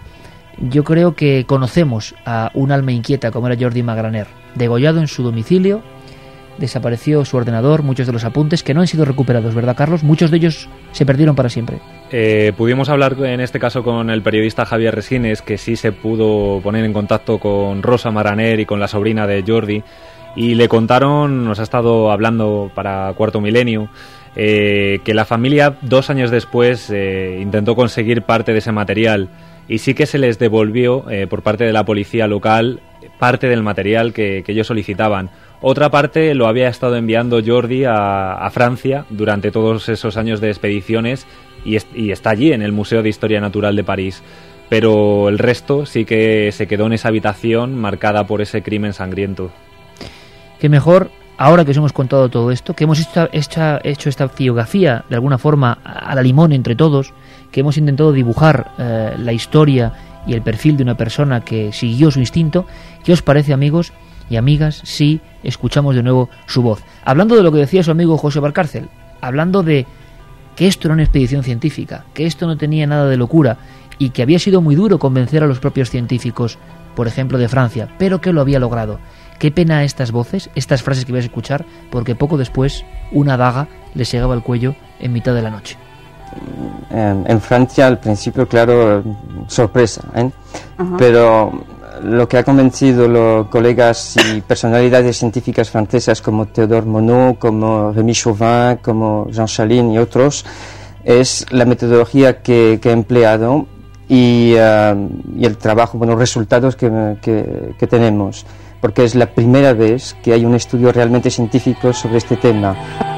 yo creo que conocemos a un alma inquieta como era Jordi Magraner, degollado en su domicilio. Desapareció su ordenador, muchos de los apuntes que no han sido recuperados, ¿verdad, Carlos? Muchos de ellos se perdieron para siempre. Eh, pudimos hablar en este caso con el periodista Javier Resines, que sí se pudo poner en contacto con Rosa Magraner y con la sobrina de Jordi, y le contaron, nos ha estado hablando para Cuarto Milenio, eh, que la familia dos años después eh, intentó conseguir parte de ese material, y sí que se les devolvió eh, por parte de la policía local parte del material que, que ellos solicitaban. Otra parte lo había estado enviando Jordi a, a Francia durante todos esos años de expediciones y, est- y está allí en el Museo de Historia Natural de París. Pero el resto sí que se quedó en esa habitación marcada por ese crimen sangriento. Qué mejor, ahora que os hemos contado todo esto, que hemos hecho esta, hecho esta biografía de alguna forma a la limón entre todos, que hemos intentado dibujar eh, la historia y el perfil de una persona que siguió su instinto. ¿Qué os parece, amigos y amigas, si escuchamos de nuevo su voz? Hablando de lo que decía su amigo José Valcárcel, hablando de que esto era una expedición científica, que esto no tenía nada de locura y que había sido muy duro convencer a los propios científicos, por ejemplo de Francia, pero que lo había logrado. Qué pena estas voces, estas frases que vais a escuchar, porque poco después una daga le segaba el cuello en mitad de la noche. En, en Francia al principio, claro, sorpresa, ¿eh? Uh-huh. Pero lo que ha convencido los colegas y personalidades científicas francesas como Théodore Monod, como Rémy Chauvin, como Jean Chalin y otros, es la metodología que, que he empleado y, uh, y el trabajo, bueno, los resultados que, que, que tenemos, porque es la primera vez que hay un estudio realmente científico sobre este tema.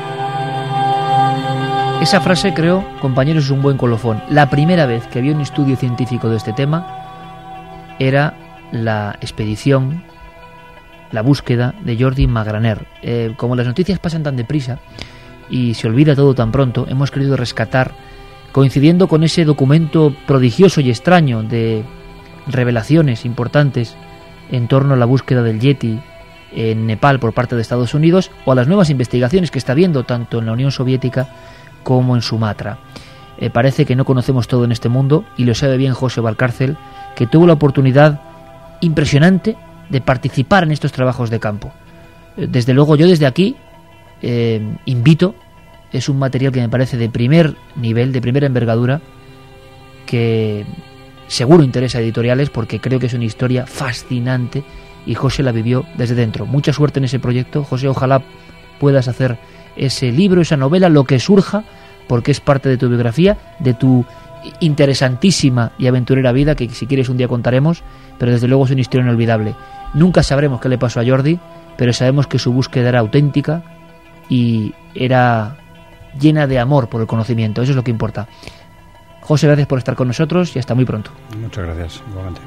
Esa frase, creo, compañeros, es un buen colofón. La primera vez que había un estudio científico de este tema era la expedición, la búsqueda de Jordi Magraner. Eh, como las noticias pasan tan deprisa y se olvida todo tan pronto, hemos querido rescatar, coincidiendo con ese documento prodigioso y extraño de revelaciones importantes en torno a la búsqueda del Yeti en Nepal por parte de Estados Unidos, o a las nuevas investigaciones que está habiendo tanto en la Unión Soviética como en Sumatra. Eh, parece que no conocemos todo en este mundo, y lo sabe bien José Valcárcel, que tuvo la oportunidad impresionante de participar en estos trabajos de campo. Eh, desde luego yo desde aquí eh, invito, es un material que me parece de primer nivel, de primera envergadura, que seguro interesa a editoriales porque creo que es una historia fascinante y José la vivió desde dentro. Mucha suerte en ese proyecto, José, ojalá puedas hacer ese libro, esa novela, lo que surja, porque es parte de tu biografía, de tu interesantísima y aventurera vida, que si quieres un día contaremos, pero desde luego es una historia inolvidable. Nunca sabremos qué le pasó a Jordi, pero sabemos que su búsqueda era auténtica y era llena de amor por el conocimiento. Eso es lo que importa. José, gracias por estar con nosotros y hasta muy pronto. Muchas gracias, igualmente.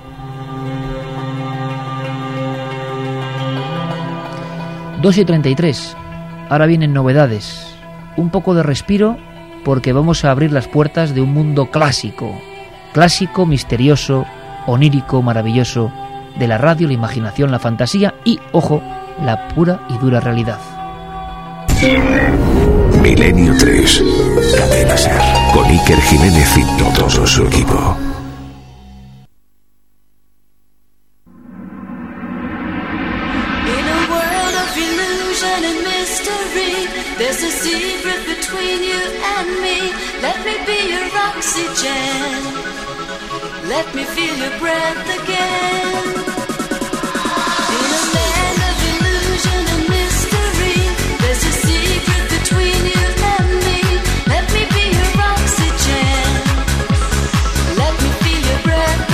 dos y treinta y tres. Ahora vienen novedades, un poco de respiro, porque vamos a abrir las puertas de un mundo clásico, clásico, misterioso, onírico, maravilloso, de la radio, la imaginación, la fantasía y, ojo, la pura y dura realidad. Milenio tres, Cadena SER, con Iker Jiménez y todo su equipo. There's a secret between you and me. Let me be your oxygen. Let me feel your breath again. In a land of illusion and mystery, there's a secret between you and me. Let me be your oxygen. Let me feel your breath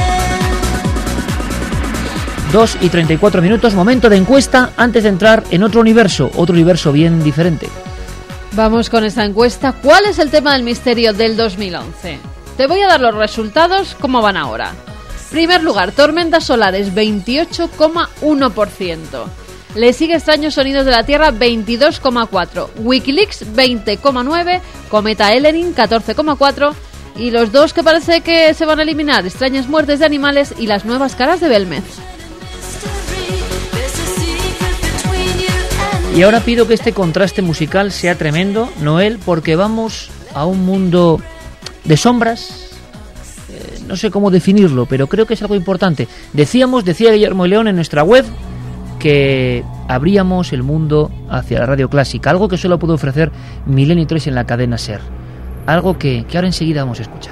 again. dos y treinta y cuatro minutos, momento de encuesta antes de entrar en otro universo, otro universo bien diferente. Vamos con esta encuesta. ¿Cuál es el tema del misterio del dos mil once? Te voy a dar los resultados como van ahora. Primer lugar, tormentas solares, veintiocho coma uno por ciento. Le sigue extraños sonidos de la Tierra, veintidós coma cuatro por ciento. Wikileaks, veinte coma nueve por ciento. Cometa Elenin, catorce coma cuatro por ciento. Y los dos que parece que se van a eliminar, extrañas muertes de animales y las nuevas caras de Belmez. Y ahora pido que este contraste musical sea tremendo, Noel, porque vamos a un mundo de sombras, eh, no sé cómo definirlo, pero creo que es algo importante. Decíamos, decía Guillermo León en nuestra web, que abríamos el mundo hacia la radio clásica, algo que solo puede ofrecer Milenio tres en la cadena SER, algo que, que ahora enseguida vamos a escuchar.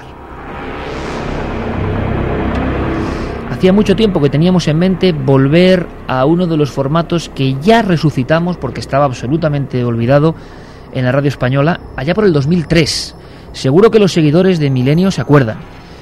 Hacía mucho tiempo que teníamos en mente volver a uno de los formatos que ya resucitamos porque estaba absolutamente olvidado en la radio española allá por el dos mil tres. Seguro que los seguidores de Milenio se acuerdan.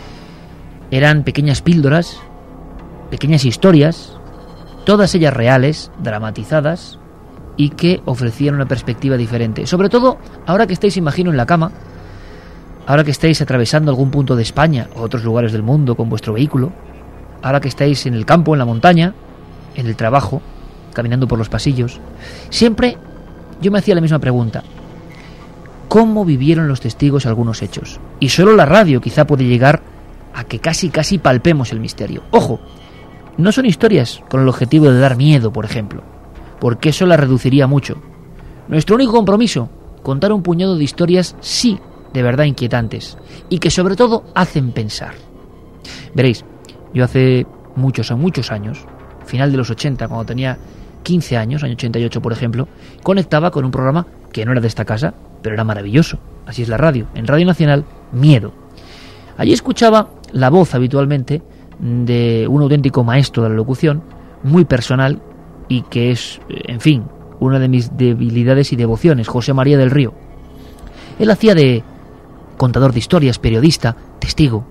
Eran pequeñas píldoras, pequeñas historias, todas ellas reales, dramatizadas, y que ofrecían una perspectiva diferente. Sobre todo, ahora que estáis, imagino, en la cama, ahora que estáis atravesando algún punto de España o otros lugares del mundo con vuestro vehículo, ahora que estáis en el campo, en la montaña, en el trabajo, caminando por los pasillos, siempre yo me hacía la misma pregunta: ¿cómo vivieron los testigos algunos hechos? Y solo la radio quizá puede llegar a que casi casi palpemos el misterio. Ojo, no son historias con el objetivo de dar miedo, por ejemplo, porque eso la reduciría mucho. Nuestro único compromiso, contar un puñado de historias, sí, de verdad inquietantes, y que sobre todo hacen pensar. Veréis, yo hace muchos, muchos años, final de los ochenta, cuando tenía quince años, año ochenta y ocho por ejemplo, conectaba con un programa que no era de esta casa, pero era maravilloso. Así es la radio, en Radio Nacional, Miedo. Allí escuchaba la voz habitualmente de un auténtico maestro de la locución, muy personal, y que es, en fin, una de mis debilidades y devociones, José María del Río. Él hacía de contador de historias, periodista, testigo,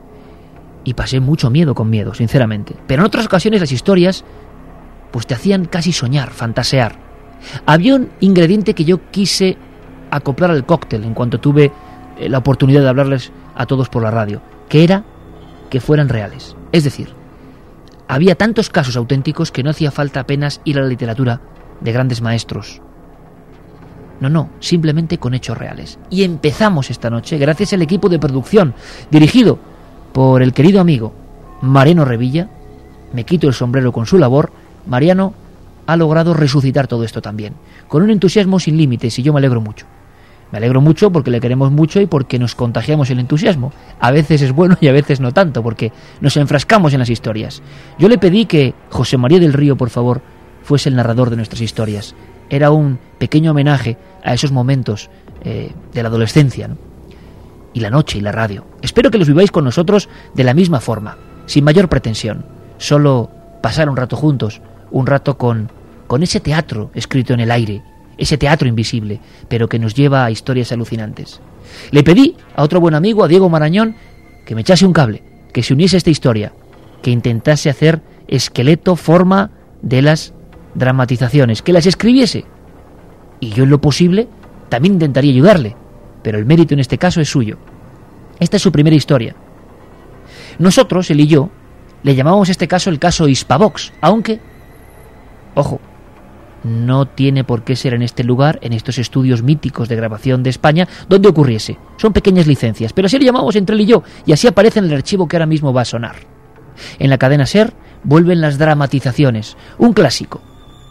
y pasé mucho miedo con miedo, sinceramente. Pero en otras ocasiones las historias pues te hacían casi soñar, fantasear. Había un ingrediente que yo quise acoplar al cóctel en cuanto tuve la oportunidad de hablarles a todos por la radio, que era que fueran reales. Es decir, había tantos casos auténticos que no hacía falta apenas ir a la literatura de grandes maestros. No, no, simplemente con hechos reales. Y empezamos esta noche gracias al equipo de producción, dirigido por el querido amigo Mariano Revilla. Me quito el sombrero con su labor. Mariano ha logrado resucitar todo esto también, con un entusiasmo sin límites, y yo me alegro mucho. Me alegro mucho porque le queremos mucho y porque nos contagiamos el entusiasmo. A veces es bueno y a veces no tanto, porque nos enfrascamos en las historias. Yo le pedí que José María del Río, por favor, fuese el narrador de nuestras historias. Era un pequeño homenaje a esos momentos eh, de la adolescencia, ¿no? Y la noche y la radio. Espero que los viváis con nosotros de la misma forma, sin mayor pretensión. Solo pasar un rato juntos, un rato con, con ese teatro escrito en el aire, ese teatro invisible, pero que nos lleva a historias alucinantes. Le pedí a otro buen amigo, a Diego Marañón, que me echase un cable, que se uniese a esta historia, que intentase hacer esqueleto, forma de las dramatizaciones, que las escribiese. Y yo en lo posible también intentaría ayudarle, pero el mérito en este caso es suyo. Esta es su primera historia. Nosotros, él y yo, le llamamos a este caso el caso Hispavox, aunque, ojo, no tiene por qué ser en este lugar, en estos estudios míticos de grabación de España, donde ocurriese. Son pequeñas licencias, pero así le llamamos entre él y yo, y así aparece en el archivo que ahora mismo va a sonar. En la cadena SER vuelven las dramatizaciones, un clásico.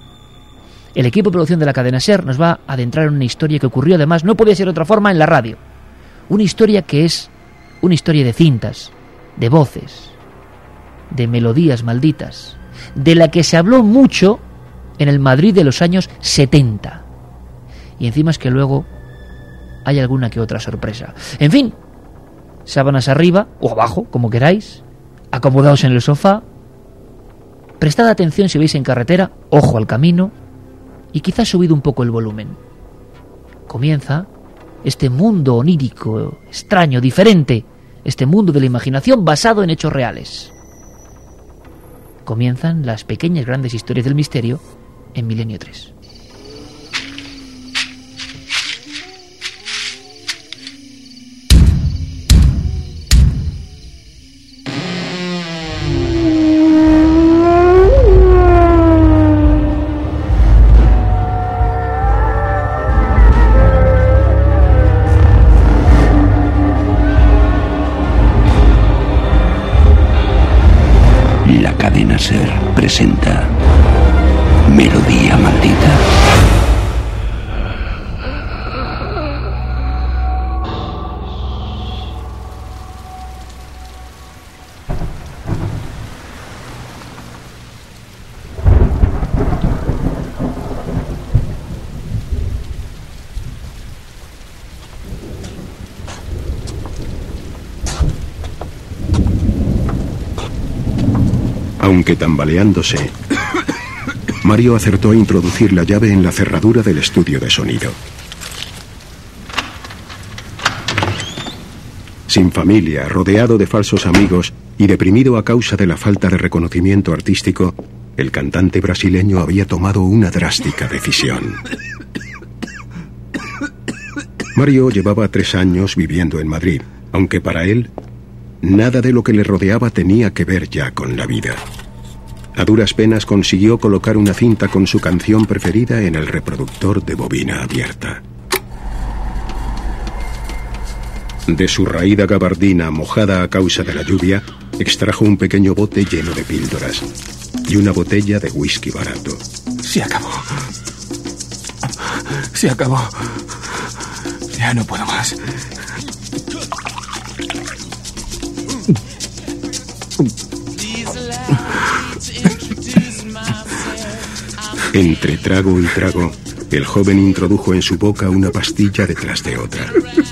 El equipo de producción de la cadena SER nos va a adentrar en una historia que ocurrió, además, no podía ser de otra forma, en la radio. Una historia que es una historia de cintas, de voces, de melodías malditas, de la que se habló mucho en el Madrid de los años setenta. Y encima es que luego hay alguna que otra sorpresa. En fin, sábanas arriba o abajo, como queráis, acomodados en el sofá, prestad atención si vais en carretera, ojo al camino, y quizás subid un poco el volumen. Comienza este mundo onírico, extraño, diferente, este mundo de la imaginación basado en hechos reales. Comienzan las pequeñas grandes historias del misterio en Milenio tres. La cadena SER presenta Melodía Maldita. Aunque tambaleándose, Mario acertó a introducir la llave en la cerradura del estudio de sonido. Sin familia, rodeado de falsos amigos y deprimido a causa de la falta de reconocimiento artístico, el cantante brasileño había tomado una drástica decisión. Mario llevaba tres años viviendo en Madrid, aunque para él nada de lo que le rodeaba tenía que ver ya con la vida. A duras penas consiguió colocar una cinta con su canción preferida en el reproductor de bobina abierta. De su raída gabardina mojada a causa de la lluvia, extrajo un pequeño bote lleno de píldoras y una botella de whisky barato. Se acabó. Se acabó. Ya no puedo más. Entre trago y trago, el joven introdujo en su boca una pastilla detrás de otra.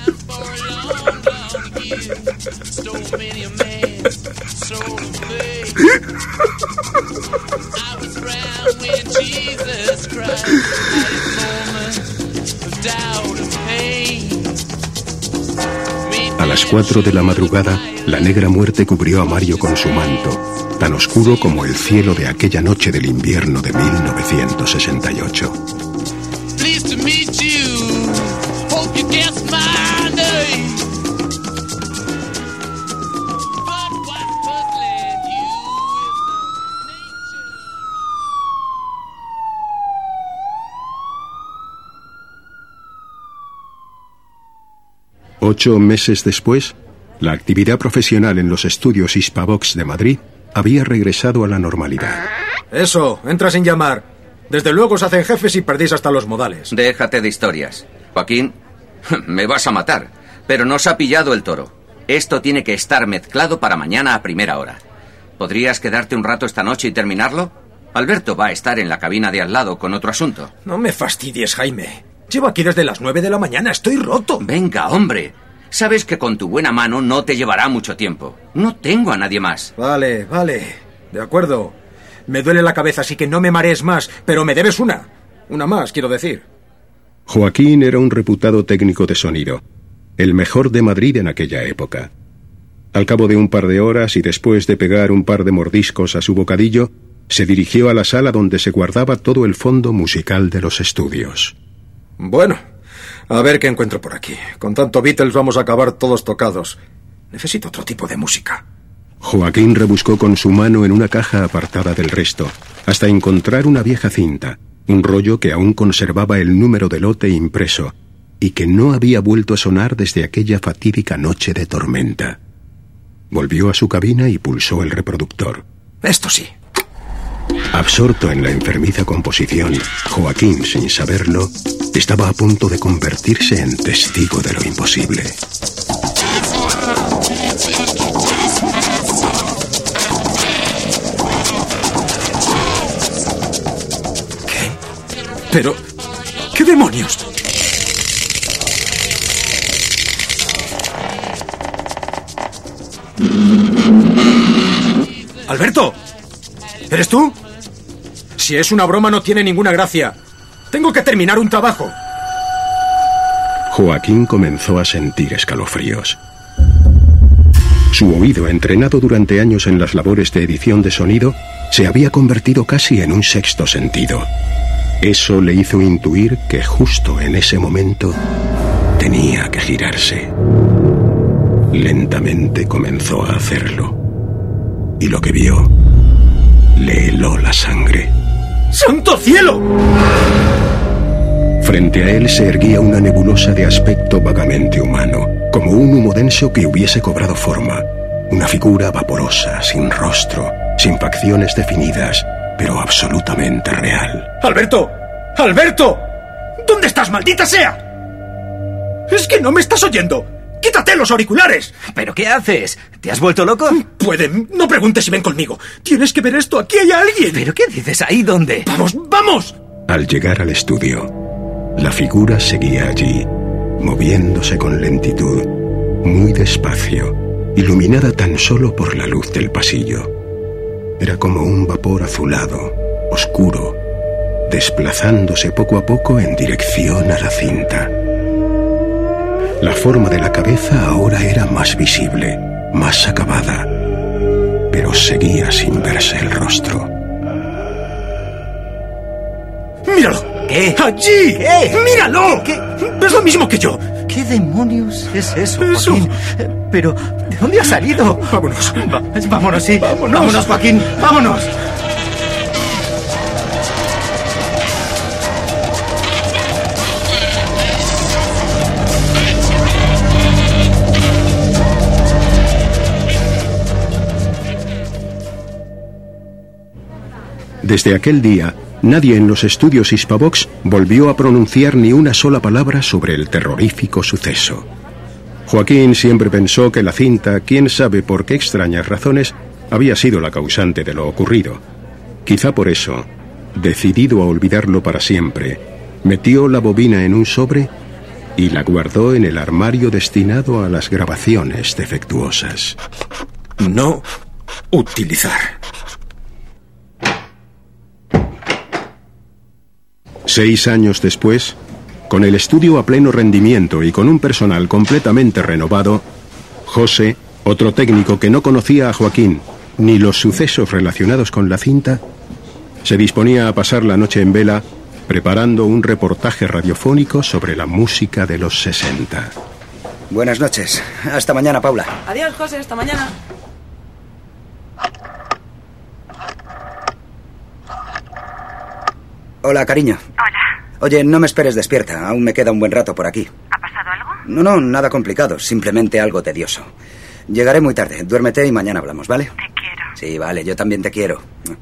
A las cuatro de la madrugada, la negra muerte cubrió a Mario con su manto, tan oscuro como el cielo de aquella noche del invierno de mil novecientos sesenta y ocho. Ocho meses después, la actividad profesional en los estudios Hispavox de Madrid había regresado a la normalidad. Eso, entra sin llamar. Desde luego os hacen jefes y perdéis hasta los modales. Déjate de historias. Joaquín, me vas a matar, pero nos ha pillado el toro. Esto tiene que estar mezclado para mañana a primera hora. ¿Podrías quedarte un rato esta noche y terminarlo? Alberto va a estar en la cabina de al lado con otro asunto. No me fastidies, Jaime. Llevo aquí desde las nueve de la mañana, estoy roto. Venga, hombre. Sabes que con tu buena mano no te llevará mucho tiempo. No tengo a nadie más. Vale, vale. De acuerdo. Me duele la cabeza, así que no me marees más, pero me debes una. Una más, quiero decir. Joaquín era un reputado técnico de sonido, el mejor de Madrid en aquella época. Al cabo de un par de horas y después de pegar un par de mordiscos a su bocadillo, se dirigió a la sala donde se guardaba todo el fondo musical de los estudios. Bueno, a ver qué encuentro por aquí. Con tanto Beatles vamos a acabar todos tocados. Necesito otro tipo de música. Joaquín rebuscó con su mano en una caja apartada del resto, hasta encontrar una vieja cinta, un rollo que aún conservaba el número de lote impreso, y que no había vuelto a sonar desde aquella fatídica noche de tormenta. Volvió a su cabina y pulsó el reproductor. Esto sí. Absorto en la enfermiza composición, Joaquín, sin saberlo, estaba a punto de convertirse en testigo de lo imposible. ¿Qué? Pero... ¿qué demonios? ¡Alberto! ¿Eres tú? Si es una broma no tiene ninguna gracia. Tengo que terminar un trabajo. Joaquín comenzó a sentir escalofríos. Su oído, entrenado durante años en las labores de edición de sonido, se había convertido casi en un sexto sentido. Eso le hizo intuir que justo en ese momento tenía que girarse. Lentamente comenzó a hacerlo. Y lo que vio le heló la sangre. ¡Santo cielo! Frente a él se erguía una nebulosa de aspecto vagamente humano, como un humo denso que hubiese cobrado forma. Una figura vaporosa, sin rostro, sin facciones definidas, pero absolutamente real. ¡Alberto! ¡Alberto! ¿Dónde estás, maldita sea? ¡Es que no me estás oyendo! ¡Quítate los auriculares! ¿Pero qué haces? ¿Te has vuelto loco? Pueden. No preguntes si ven conmigo. Tienes que ver esto. Aquí hay alguien. ¿Pero qué dices? ¿Ahí dónde? ¡Vamos, vamos! Al llegar al estudio, la figura seguía allí, moviéndose con lentitud, muy despacio, iluminada tan solo por la luz del pasillo. era como un vapor azulado, oscuro, desplazándose poco a poco en dirección a la cinta. La forma de la cabeza ahora era más visible, más acabada, pero seguía sin verse el rostro. ¡Míralo! ¿Qué? ¡Allí! ¿Qué? ¡Míralo! ¿Qué? ¡Es lo mismo que yo! ¿Qué demonios es eso, Eso. Joaquín? Pero, ¿de dónde ha salido? Vámonos. Va- vámonos, sí. Vámonos. Vámonos, Joaquín. Vámonos. Desde aquel día, nadie en los estudios Hispavox volvió a pronunciar ni una sola palabra sobre el terrorífico suceso. Joaquín siempre pensó que la cinta, quién sabe por qué extrañas razones, había sido la causante de lo ocurrido. Quizá por eso, decidido a olvidarlo para siempre, metió la bobina en un sobre y la guardó en el armario destinado a las grabaciones defectuosas. No utilizar. Seis años después, con el estudio a pleno rendimiento y con un personal completamente renovado, José, otro técnico que no conocía a Joaquín ni los sucesos relacionados con la cinta, se disponía a pasar la noche en vela preparando un reportaje radiofónico sobre la música de los sesenta. Buenas noches. Hasta mañana, Paula. Adiós, José, hasta mañana. Hola, cariño. Hola. Oye, no me esperes despierta. Aún me queda un buen rato por aquí. ¿Ha pasado algo? No, no, nada complicado. Simplemente algo tedioso. Llegaré muy tarde. Duérmete y mañana hablamos, ¿vale? Te quiero. Sí, vale. Yo también te quiero.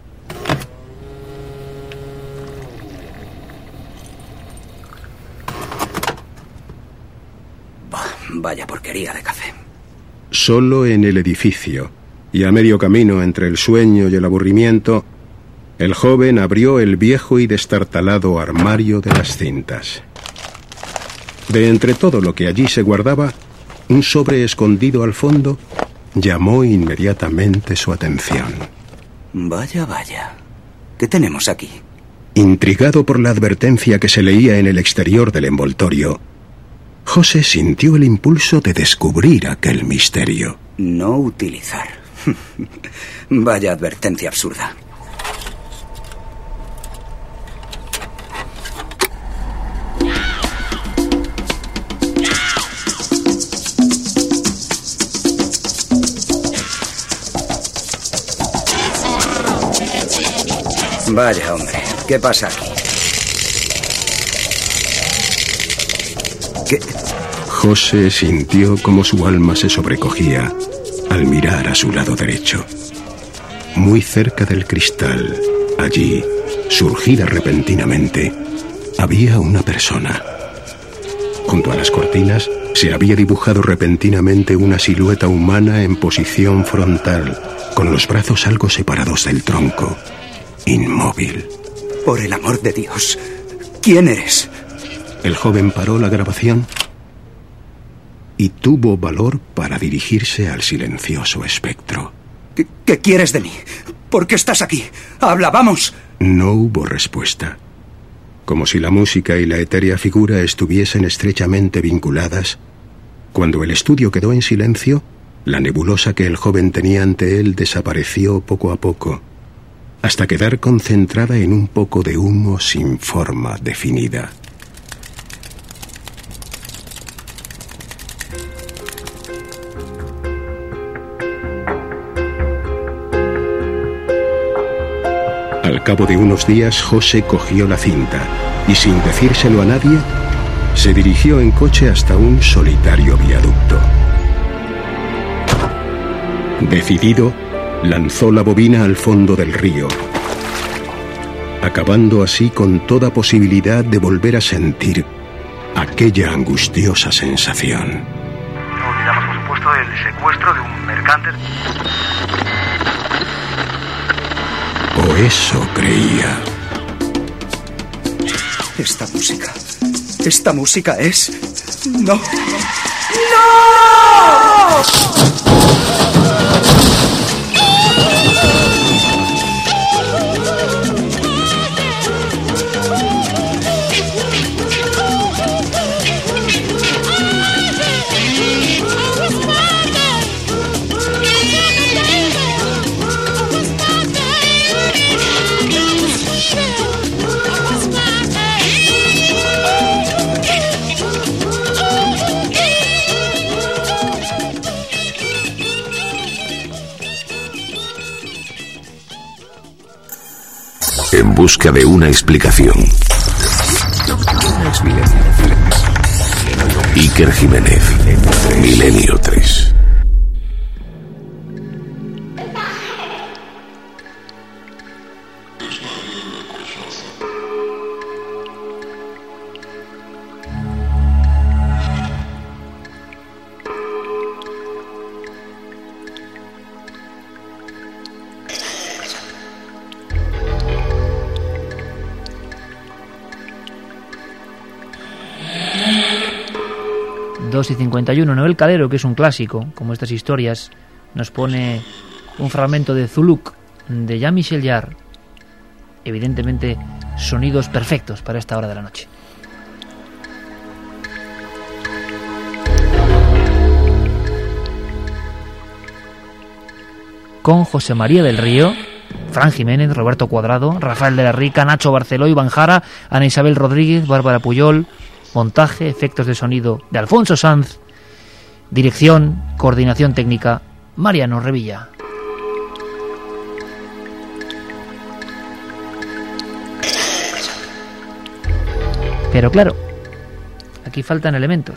Bah, vaya porquería de café. Solo en el edificio, y a medio camino entre el sueño y el aburrimiento, el joven abrió el viejo y destartalado armario de las cintas. De entre todo lo que allí se guardaba, un sobre escondido al fondo llamó inmediatamente su atención. Vaya, vaya. ¿Qué tenemos aquí? Intrigado por la advertencia que se leía en el exterior del envoltorio, José sintió el impulso de descubrir aquel misterio. No utilizar. Vaya advertencia absurda. Vaya, hombre, ¿qué pasa aquí? ¿Qué? José sintió como su alma se sobrecogía al mirar a su lado derecho. Muy cerca del cristal, allí, surgida repentinamente, había una persona. Junto a las cortinas se había dibujado repentinamente una silueta humana en posición frontal, con los brazos algo separados del tronco. Inmóvil. Por el amor de Dios, ¿quién eres? El joven paró la grabación y tuvo valor para dirigirse al silencioso espectro. ¿Qué, qué quieres de mí? ¿Por qué estás aquí? Habla, vamos. No hubo respuesta. Como si la música y la etérea figura estuviesen estrechamente vinculadas, cuando el estudio quedó en silencio, la nebulosa que el joven tenía ante él desapareció poco a poco, hasta quedar concentrada en un poco de humo sin forma definida. Al cabo de unos días, José cogió la cinta y, sin decírselo a nadie, se dirigió en coche hasta un solitario viaducto. Decidido, lanzó la bobina al fondo del río, acabando así con toda posibilidad de volver a sentir aquella angustiosa sensación. No olvidamos, por supuesto, el secuestro de un mercante. O eso creía. Esta música... Esta música es... No. ¡No! busca de una explicación. Iker Jiménez, Milenio tres. dos y cincuenta y uno. Noel Calero, que es un clásico, como estas historias, nos pone un fragmento de Zuluk de Jean-Michel Jarre. Evidentemente, sonidos perfectos para esta hora de la noche. Con José María del Río, Fran Jiménez, Roberto Cuadrado, Rafael de la Rica, Nacho Barceló, Iván Jara, Ana Isabel Rodríguez, Bárbara Puyol. Montaje, efectos de sonido de Alfonso Sanz. Dirección, coordinación técnica, Mariano Revilla. Pero claro, aquí faltan elementos.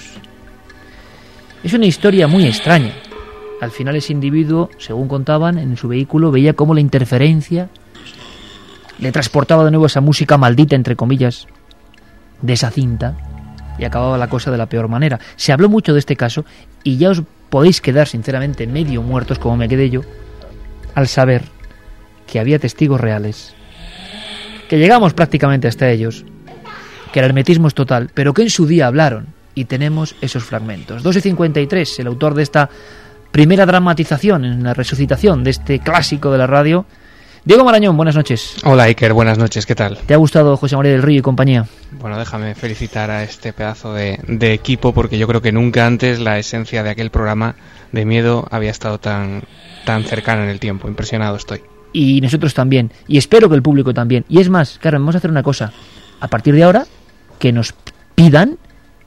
Es una historia muy extraña. Al final ese individuo, según contaban, en su vehículo veía cómo la interferencia le transportaba de nuevo esa música maldita, entre comillas, de esa cinta, y acababa la cosa de la peor manera. Se habló mucho de este caso y ya os podéis quedar sinceramente medio muertos, como me quedé yo, al saber que había testigos reales, que llegamos prácticamente hasta ellos, que el hermetismo es total, pero que en su día hablaron, y tenemos esos fragmentos. dos y cincuenta y tres, el autor de esta primera dramatización en la resucitación de este clásico de la radio, Diego Marañón, buenas noches. Hola Iker, buenas noches, ¿qué tal? ¿Te ha gustado José María del Río y compañía? Bueno, déjame felicitar a este pedazo de, de equipo, porque yo creo que nunca antes la esencia de aquel programa de miedo había estado tan, tan cercana en el tiempo. Impresionado estoy. Y nosotros también, y espero que el público también. Y es más, claro, vamos a hacer una cosa. A partir de ahora, que nos pidan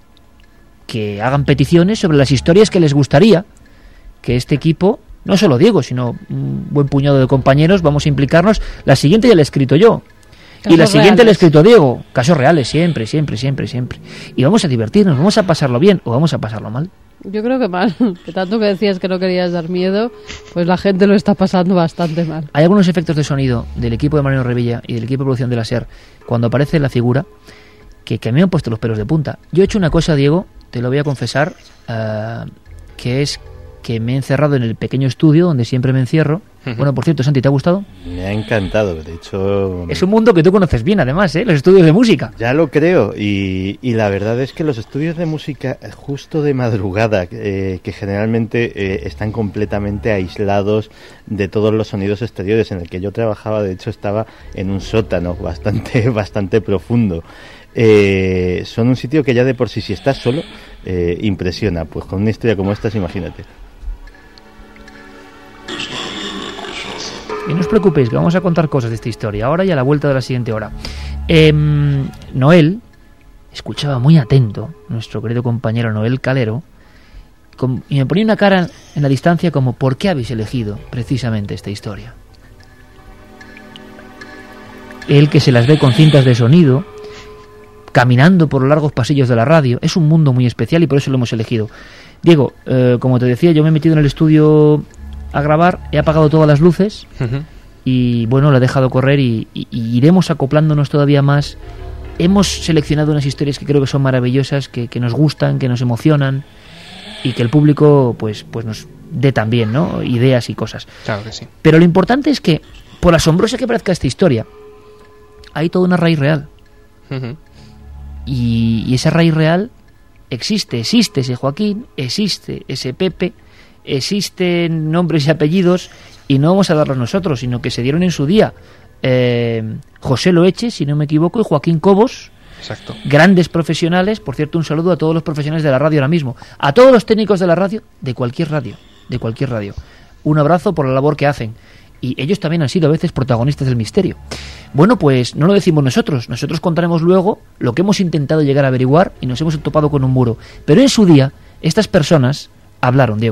que hagan peticiones sobre las historias que les gustaría que este equipo, no solo Diego, sino un buen puñado de compañeros, vamos a implicarnos. La siguiente ya la he escrito yo. Casos y la siguiente reales. La he escrito Diego. Casos reales, siempre, siempre, siempre, siempre. Y vamos a divertirnos, vamos a pasarlo bien o vamos a pasarlo mal. Yo creo que mal. Que tanto que decías que no querías dar miedo, pues la gente lo está pasando bastante mal. Hay algunos efectos de sonido del equipo de Mariano Revilla y del equipo de producción de la SER, cuando aparece la figura, que, que a mí me han puesto los pelos de punta. Yo he hecho una cosa, Diego, te lo voy a confesar, uh, que es que me he encerrado en el pequeño estudio donde siempre me encierro. Uh-huh. Bueno, por cierto, Santi, ¿te ha gustado? Me ha encantado, de hecho... Es un mundo que tú conoces bien, además, ¿eh? Los estudios de música. Ya lo creo, y, y la verdad es que los estudios de música justo de madrugada, eh, que generalmente eh, están completamente aislados de todos los sonidos exteriores. En el que yo trabajaba, de hecho, estaba en un sótano bastante, bastante profundo. Eh, son un sitio que ya de por sí, si estás solo, eh, impresiona. Pues con una historia como esta, imagínate. Y no os preocupéis, que vamos a contar cosas de esta historia ahora y a la vuelta de la siguiente hora. Eh, Noel escuchaba muy atento, nuestro querido compañero Noel Calero, con, y me ponía una cara en la distancia como: ¿por qué habéis elegido precisamente esta historia? Él, que se las ve con cintas de sonido, caminando por los largos pasillos de la radio. Es un mundo muy especial y por eso lo hemos elegido. Diego, eh, como te decía, yo me he metido en el estudio a grabar, he apagado todas las luces, uh-huh. y bueno, lo he dejado correr y, y, y iremos acoplándonos todavía más. Hemos seleccionado unas historias que creo que son maravillosas, que, que nos gustan, que nos emocionan y que el público pues, pues nos dé también, ¿no?, ideas y cosas. Claro que sí. Pero lo importante es que, por asombrosa que parezca esta historia, hay toda una raíz real. Uh-huh. Y, y esa raíz real existe, existe ese Joaquín, existe ese Pepe, existen nombres y apellidos, y no vamos a darlos nosotros, sino que se dieron en su día. Eh, José Loeche, si no me equivoco, y Joaquín Cobos. Exacto. Grandes profesionales. Por cierto, un saludo a todos los profesionales de la radio ahora mismo, a todos los técnicos de la radio, de cualquier radio, de cualquier radio. Un abrazo por la labor que hacen. Y ellos también han sido a veces protagonistas del misterio. Bueno, pues no lo decimos nosotros. Nosotros contaremos luego lo que hemos intentado llegar a averiguar y nos hemos topado con un muro. Pero en su día, estas personas hablaron, Diego.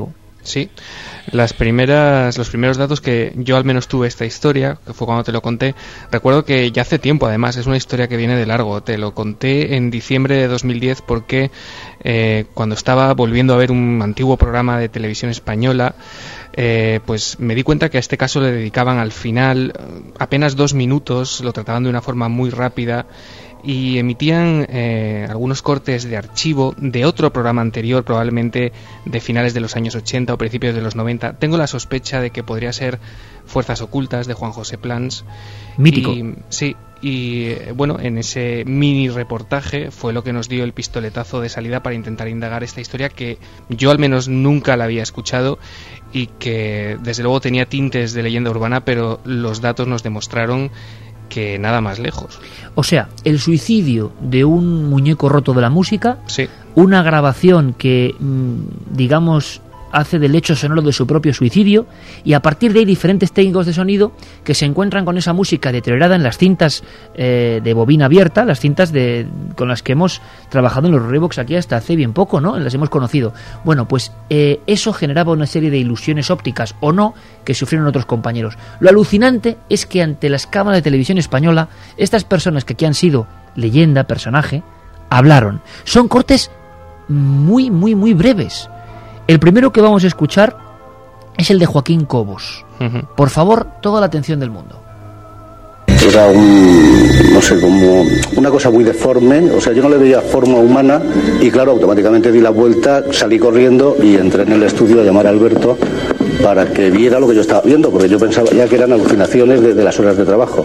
Sí, las primeras, los primeros datos que yo al menos tuve esta historia, que fue cuando te lo conté, recuerdo que ya hace tiempo, además, es una historia que viene de largo. Te lo conté en diciembre de dos mil diez porque eh, cuando estaba volviendo a ver un antiguo programa de televisión española, eh, pues me di cuenta que a este caso le dedicaban al final apenas dos minutos, lo trataban de una forma muy rápida y emitían eh, algunos cortes de archivo de otro programa anterior, probablemente de finales de los años ochenta o principios de los noventa. Tengo la sospecha de que podría ser Fuerzas Ocultas, de Juan José Plans. Mítico. Y, sí, y eh, bueno, en ese mini reportaje fue lo que nos dio el pistoletazo de salida para intentar indagar esta historia que yo al menos nunca la había escuchado y que desde luego tenía tintes de leyenda urbana, pero los datos nos demostraron que nada más lejos. O sea, el suicidio de un muñeco roto de la música, sí. Una grabación que, digamos, hace del hecho sonoro de su propio suicidio, y a partir de ahí diferentes técnicos de sonido que se encuentran con esa música deteriorada en las cintas eh, de bobina abierta, las cintas de, con las que hemos trabajado en los Revox aquí hasta hace bien poco, ¿no? Las hemos conocido. Bueno, pues eh, eso generaba una serie de ilusiones ópticas, o no, que sufrieron otros compañeros. Lo alucinante es que ante las cámaras de televisión española, estas personas que aquí han sido leyenda, personaje, hablaron. Son cortes muy, muy, muy breves. El primero que vamos a escuchar es el de Joaquín Cobos. Uh-huh. Por favor, toda la atención del mundo. Era un, no sé, como una cosa muy deforme, o sea, yo no le veía forma humana y claro, automáticamente di la vuelta, salí corriendo y entré en el estudio a llamar a Alberto para que viera lo que yo estaba viendo, porque yo pensaba ya que eran alucinaciones de, de las horas de trabajo.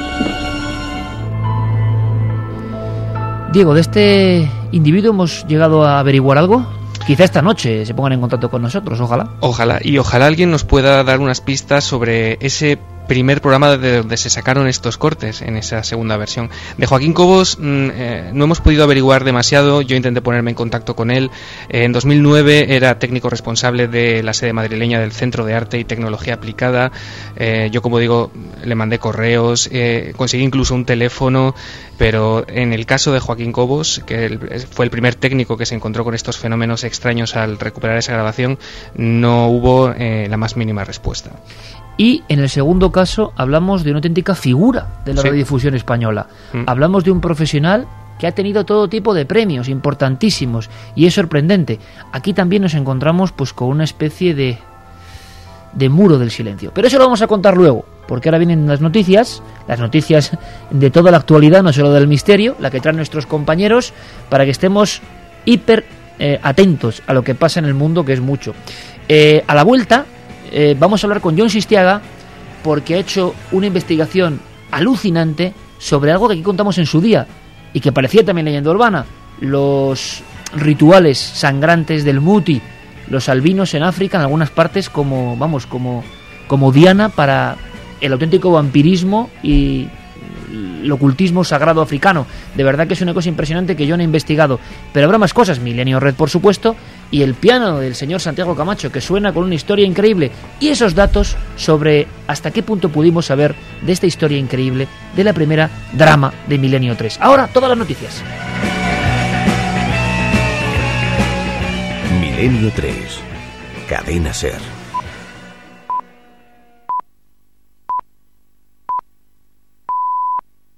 Diego, ¿de este individuo hemos llegado a averiguar algo? Quizá esta noche se pongan en contacto con nosotros, ojalá. Ojalá, y ojalá alguien nos pueda dar unas pistas sobre ese primer programa de donde se sacaron estos cortes en esa segunda versión. De Joaquín Cobos mmm, eh, no hemos podido averiguar demasiado. Yo intenté ponerme en contacto con él. Eh, en dos mil nueve era técnico responsable de la sede madrileña del Centro de Arte y Tecnología Aplicada. Eh, yo, como digo, le mandé correos, eh, conseguí incluso un teléfono, pero en el caso de Joaquín Cobos, que el, fue el primer técnico que se encontró con estos fenómenos extraños al recuperar esa grabación, no hubo eh, la más mínima respuesta. Y en el segundo caso hablamos de una auténtica figura de la sí. radiodifusión española. Mm. Hablamos de un profesional que ha tenido todo tipo de premios importantísimos y es sorprendente. Aquí también nos encontramos pues con una especie de de muro del silencio. Pero eso lo vamos a contar luego, porque ahora vienen las noticias, las noticias de toda la actualidad, no solo del misterio, la que traen nuestros compañeros, para que estemos hiper eh, atentos a lo que pasa en el mundo, que es mucho. Eh, a la vuelta Eh, vamos a hablar con Jon Sistiaga porque ha hecho una investigación alucinante sobre algo que aquí contamos en su día y que parecía también leyenda urbana: los rituales sangrantes del Muti, los albinos en África, en algunas partes como, vamos, como, como diana para el auténtico vampirismo y el ocultismo sagrado africano. De verdad que es una cosa impresionante que yo no he investigado, pero habrá más cosas. Milenio Red, por supuesto, y el piano del señor Santiago Camacho, que suena con una historia increíble, y esos datos sobre hasta qué punto pudimos saber de esta historia increíble de la primera drama de Milenio tres. Ahora, todas las noticias. Milenio tres, Cadena SER.